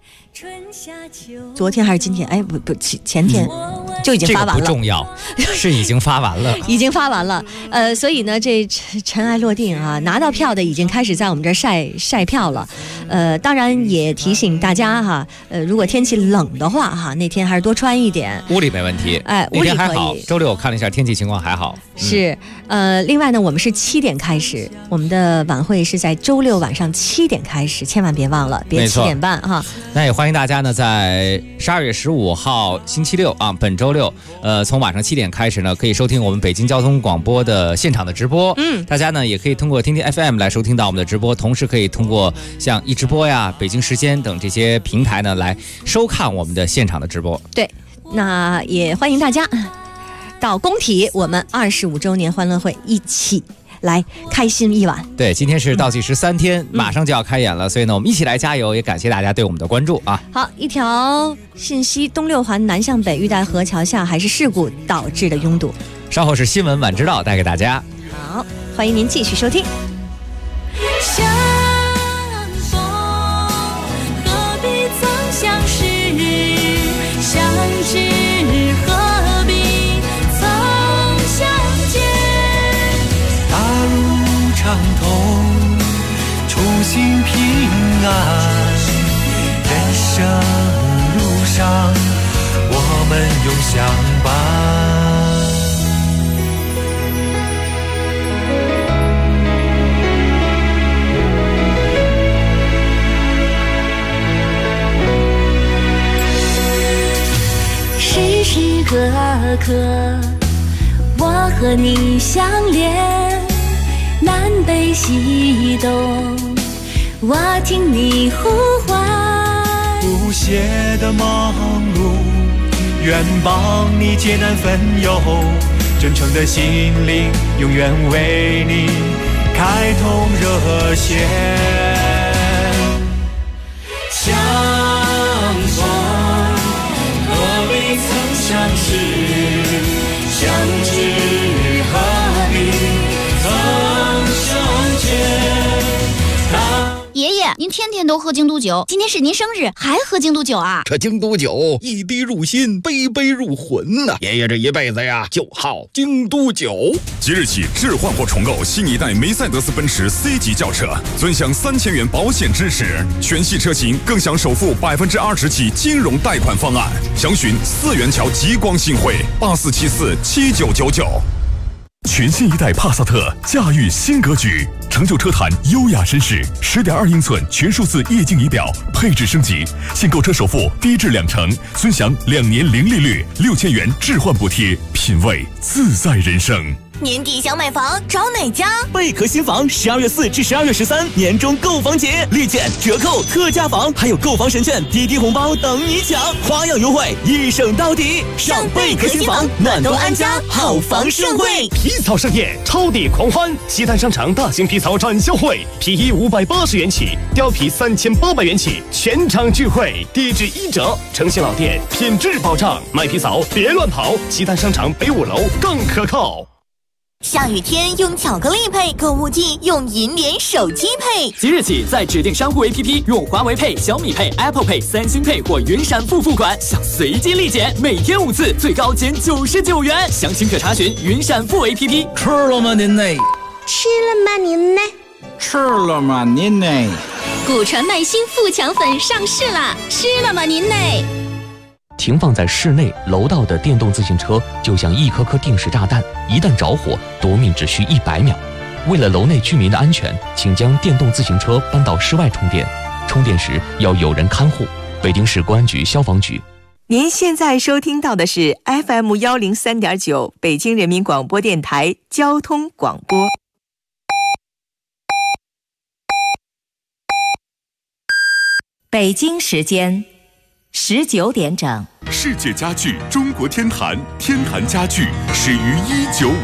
昨天还是今天？不，前天就已经发完了。 这个不重要，是已经发完了， 已经发完了。所以呢，这尘埃落定啊，拿到票的已经开始在我们这儿晒票了。当然也提醒大家哈，如果天气冷的话哈，那天还是多穿一点。 屋里没问题， 屋里还好。周六我看了一下天气情况还好。 是，另外呢，我们是7点开始，我们的晚会是在周六晚上7点开始，千万别忘了，别7点半哈。 那也欢迎大家呢，在12月15号星期六啊，本周六，从晚上7点开始呢，可以收听我们北京交通广播的现场的直播。大家呢也可以通过听听 FM 来收听到我们的直播，同时可以通过像一直播呀、北京时间等这些平台呢来收看我们的现场的直播。 对，那也欢迎大家到工体我们25周年欢乐会一起来开心一晚。 对，今天是倒计时3天，马上就要开演了，所以呢我们一起来加油，也感谢大家对我们的关注啊。 好，一条信息，东6环南向北玉带河桥下还是事故导致的拥堵。 稍后是新闻晚知道带给大家。 好，欢迎您继续收听。 相逢何必曾相识，相知何必曾相见。 大路畅通，初心平安，人生路上我们永相伴。 时时刻刻我和你相连，南北西东我听你呼唤。 不懈的忙碌，愿帮你解难分忧，真诚的心灵永远为你开通热线。相逢何必爷爷，您天天都喝京都酒，今天是您生日，还喝京都酒啊？ 这京都酒一滴入心，杯杯入魂呐！爷爷这一辈子呀，就好京都酒。 即日起置换或重购新一代梅赛德斯奔驰 C 级轿车，尊享3000元保险支持，全系车型更享首付20%起金融贷款方案。详询4元桥极光信汇84747999。 全新一代帕萨特驾驭新格局，成就车坛优雅绅士。10.2英寸全数字液晶仪表，配置升级，现购车首付低至20%，尊享2年零利率，6000元置换补贴，品味自在人生。 年底想买房，找哪家？ 贝壳新房12月4至12月13年终购房节，立减、折扣、特价房，还有购房神券、滴滴红包等你抢，花样优惠，一省到底。上贝壳新房，暖冬安家，好房盛会。 皮草盛宴，超抵狂欢！西单商场大型皮草展销会，皮衣580元起，貂皮3800元起，全场聚会，地址1折，诚信老店，品质保障。买皮草别乱跑，西单商场北5楼更可靠。 下雨天用巧克力配，购物季用银联手机配。 即日起，在指定商户 APP 用华为配、小米配、Apple Pay、三星配或云闪付款，享随机立减，每天5次，最高减99元。详情可查询云闪付 APP。 吃了吗您呢？ 吃了吗您呢？ 吃了吗您呢？ 古传麦新富强粉上市啦！吃了吗您呢？ 停放在室内楼道的电动自行车就像一颗颗定时炸弹，一旦着火，夺命只需100秒。为了楼内居民的安全，请将电动自行车搬到室外充电，充电时要有人看护。北京市公安局消防局。 您现在收听到的是 FM103.9 北京人民广播电台交通广播。 北京时间19点整。 世界家具中国天坛，天坛家具始于1950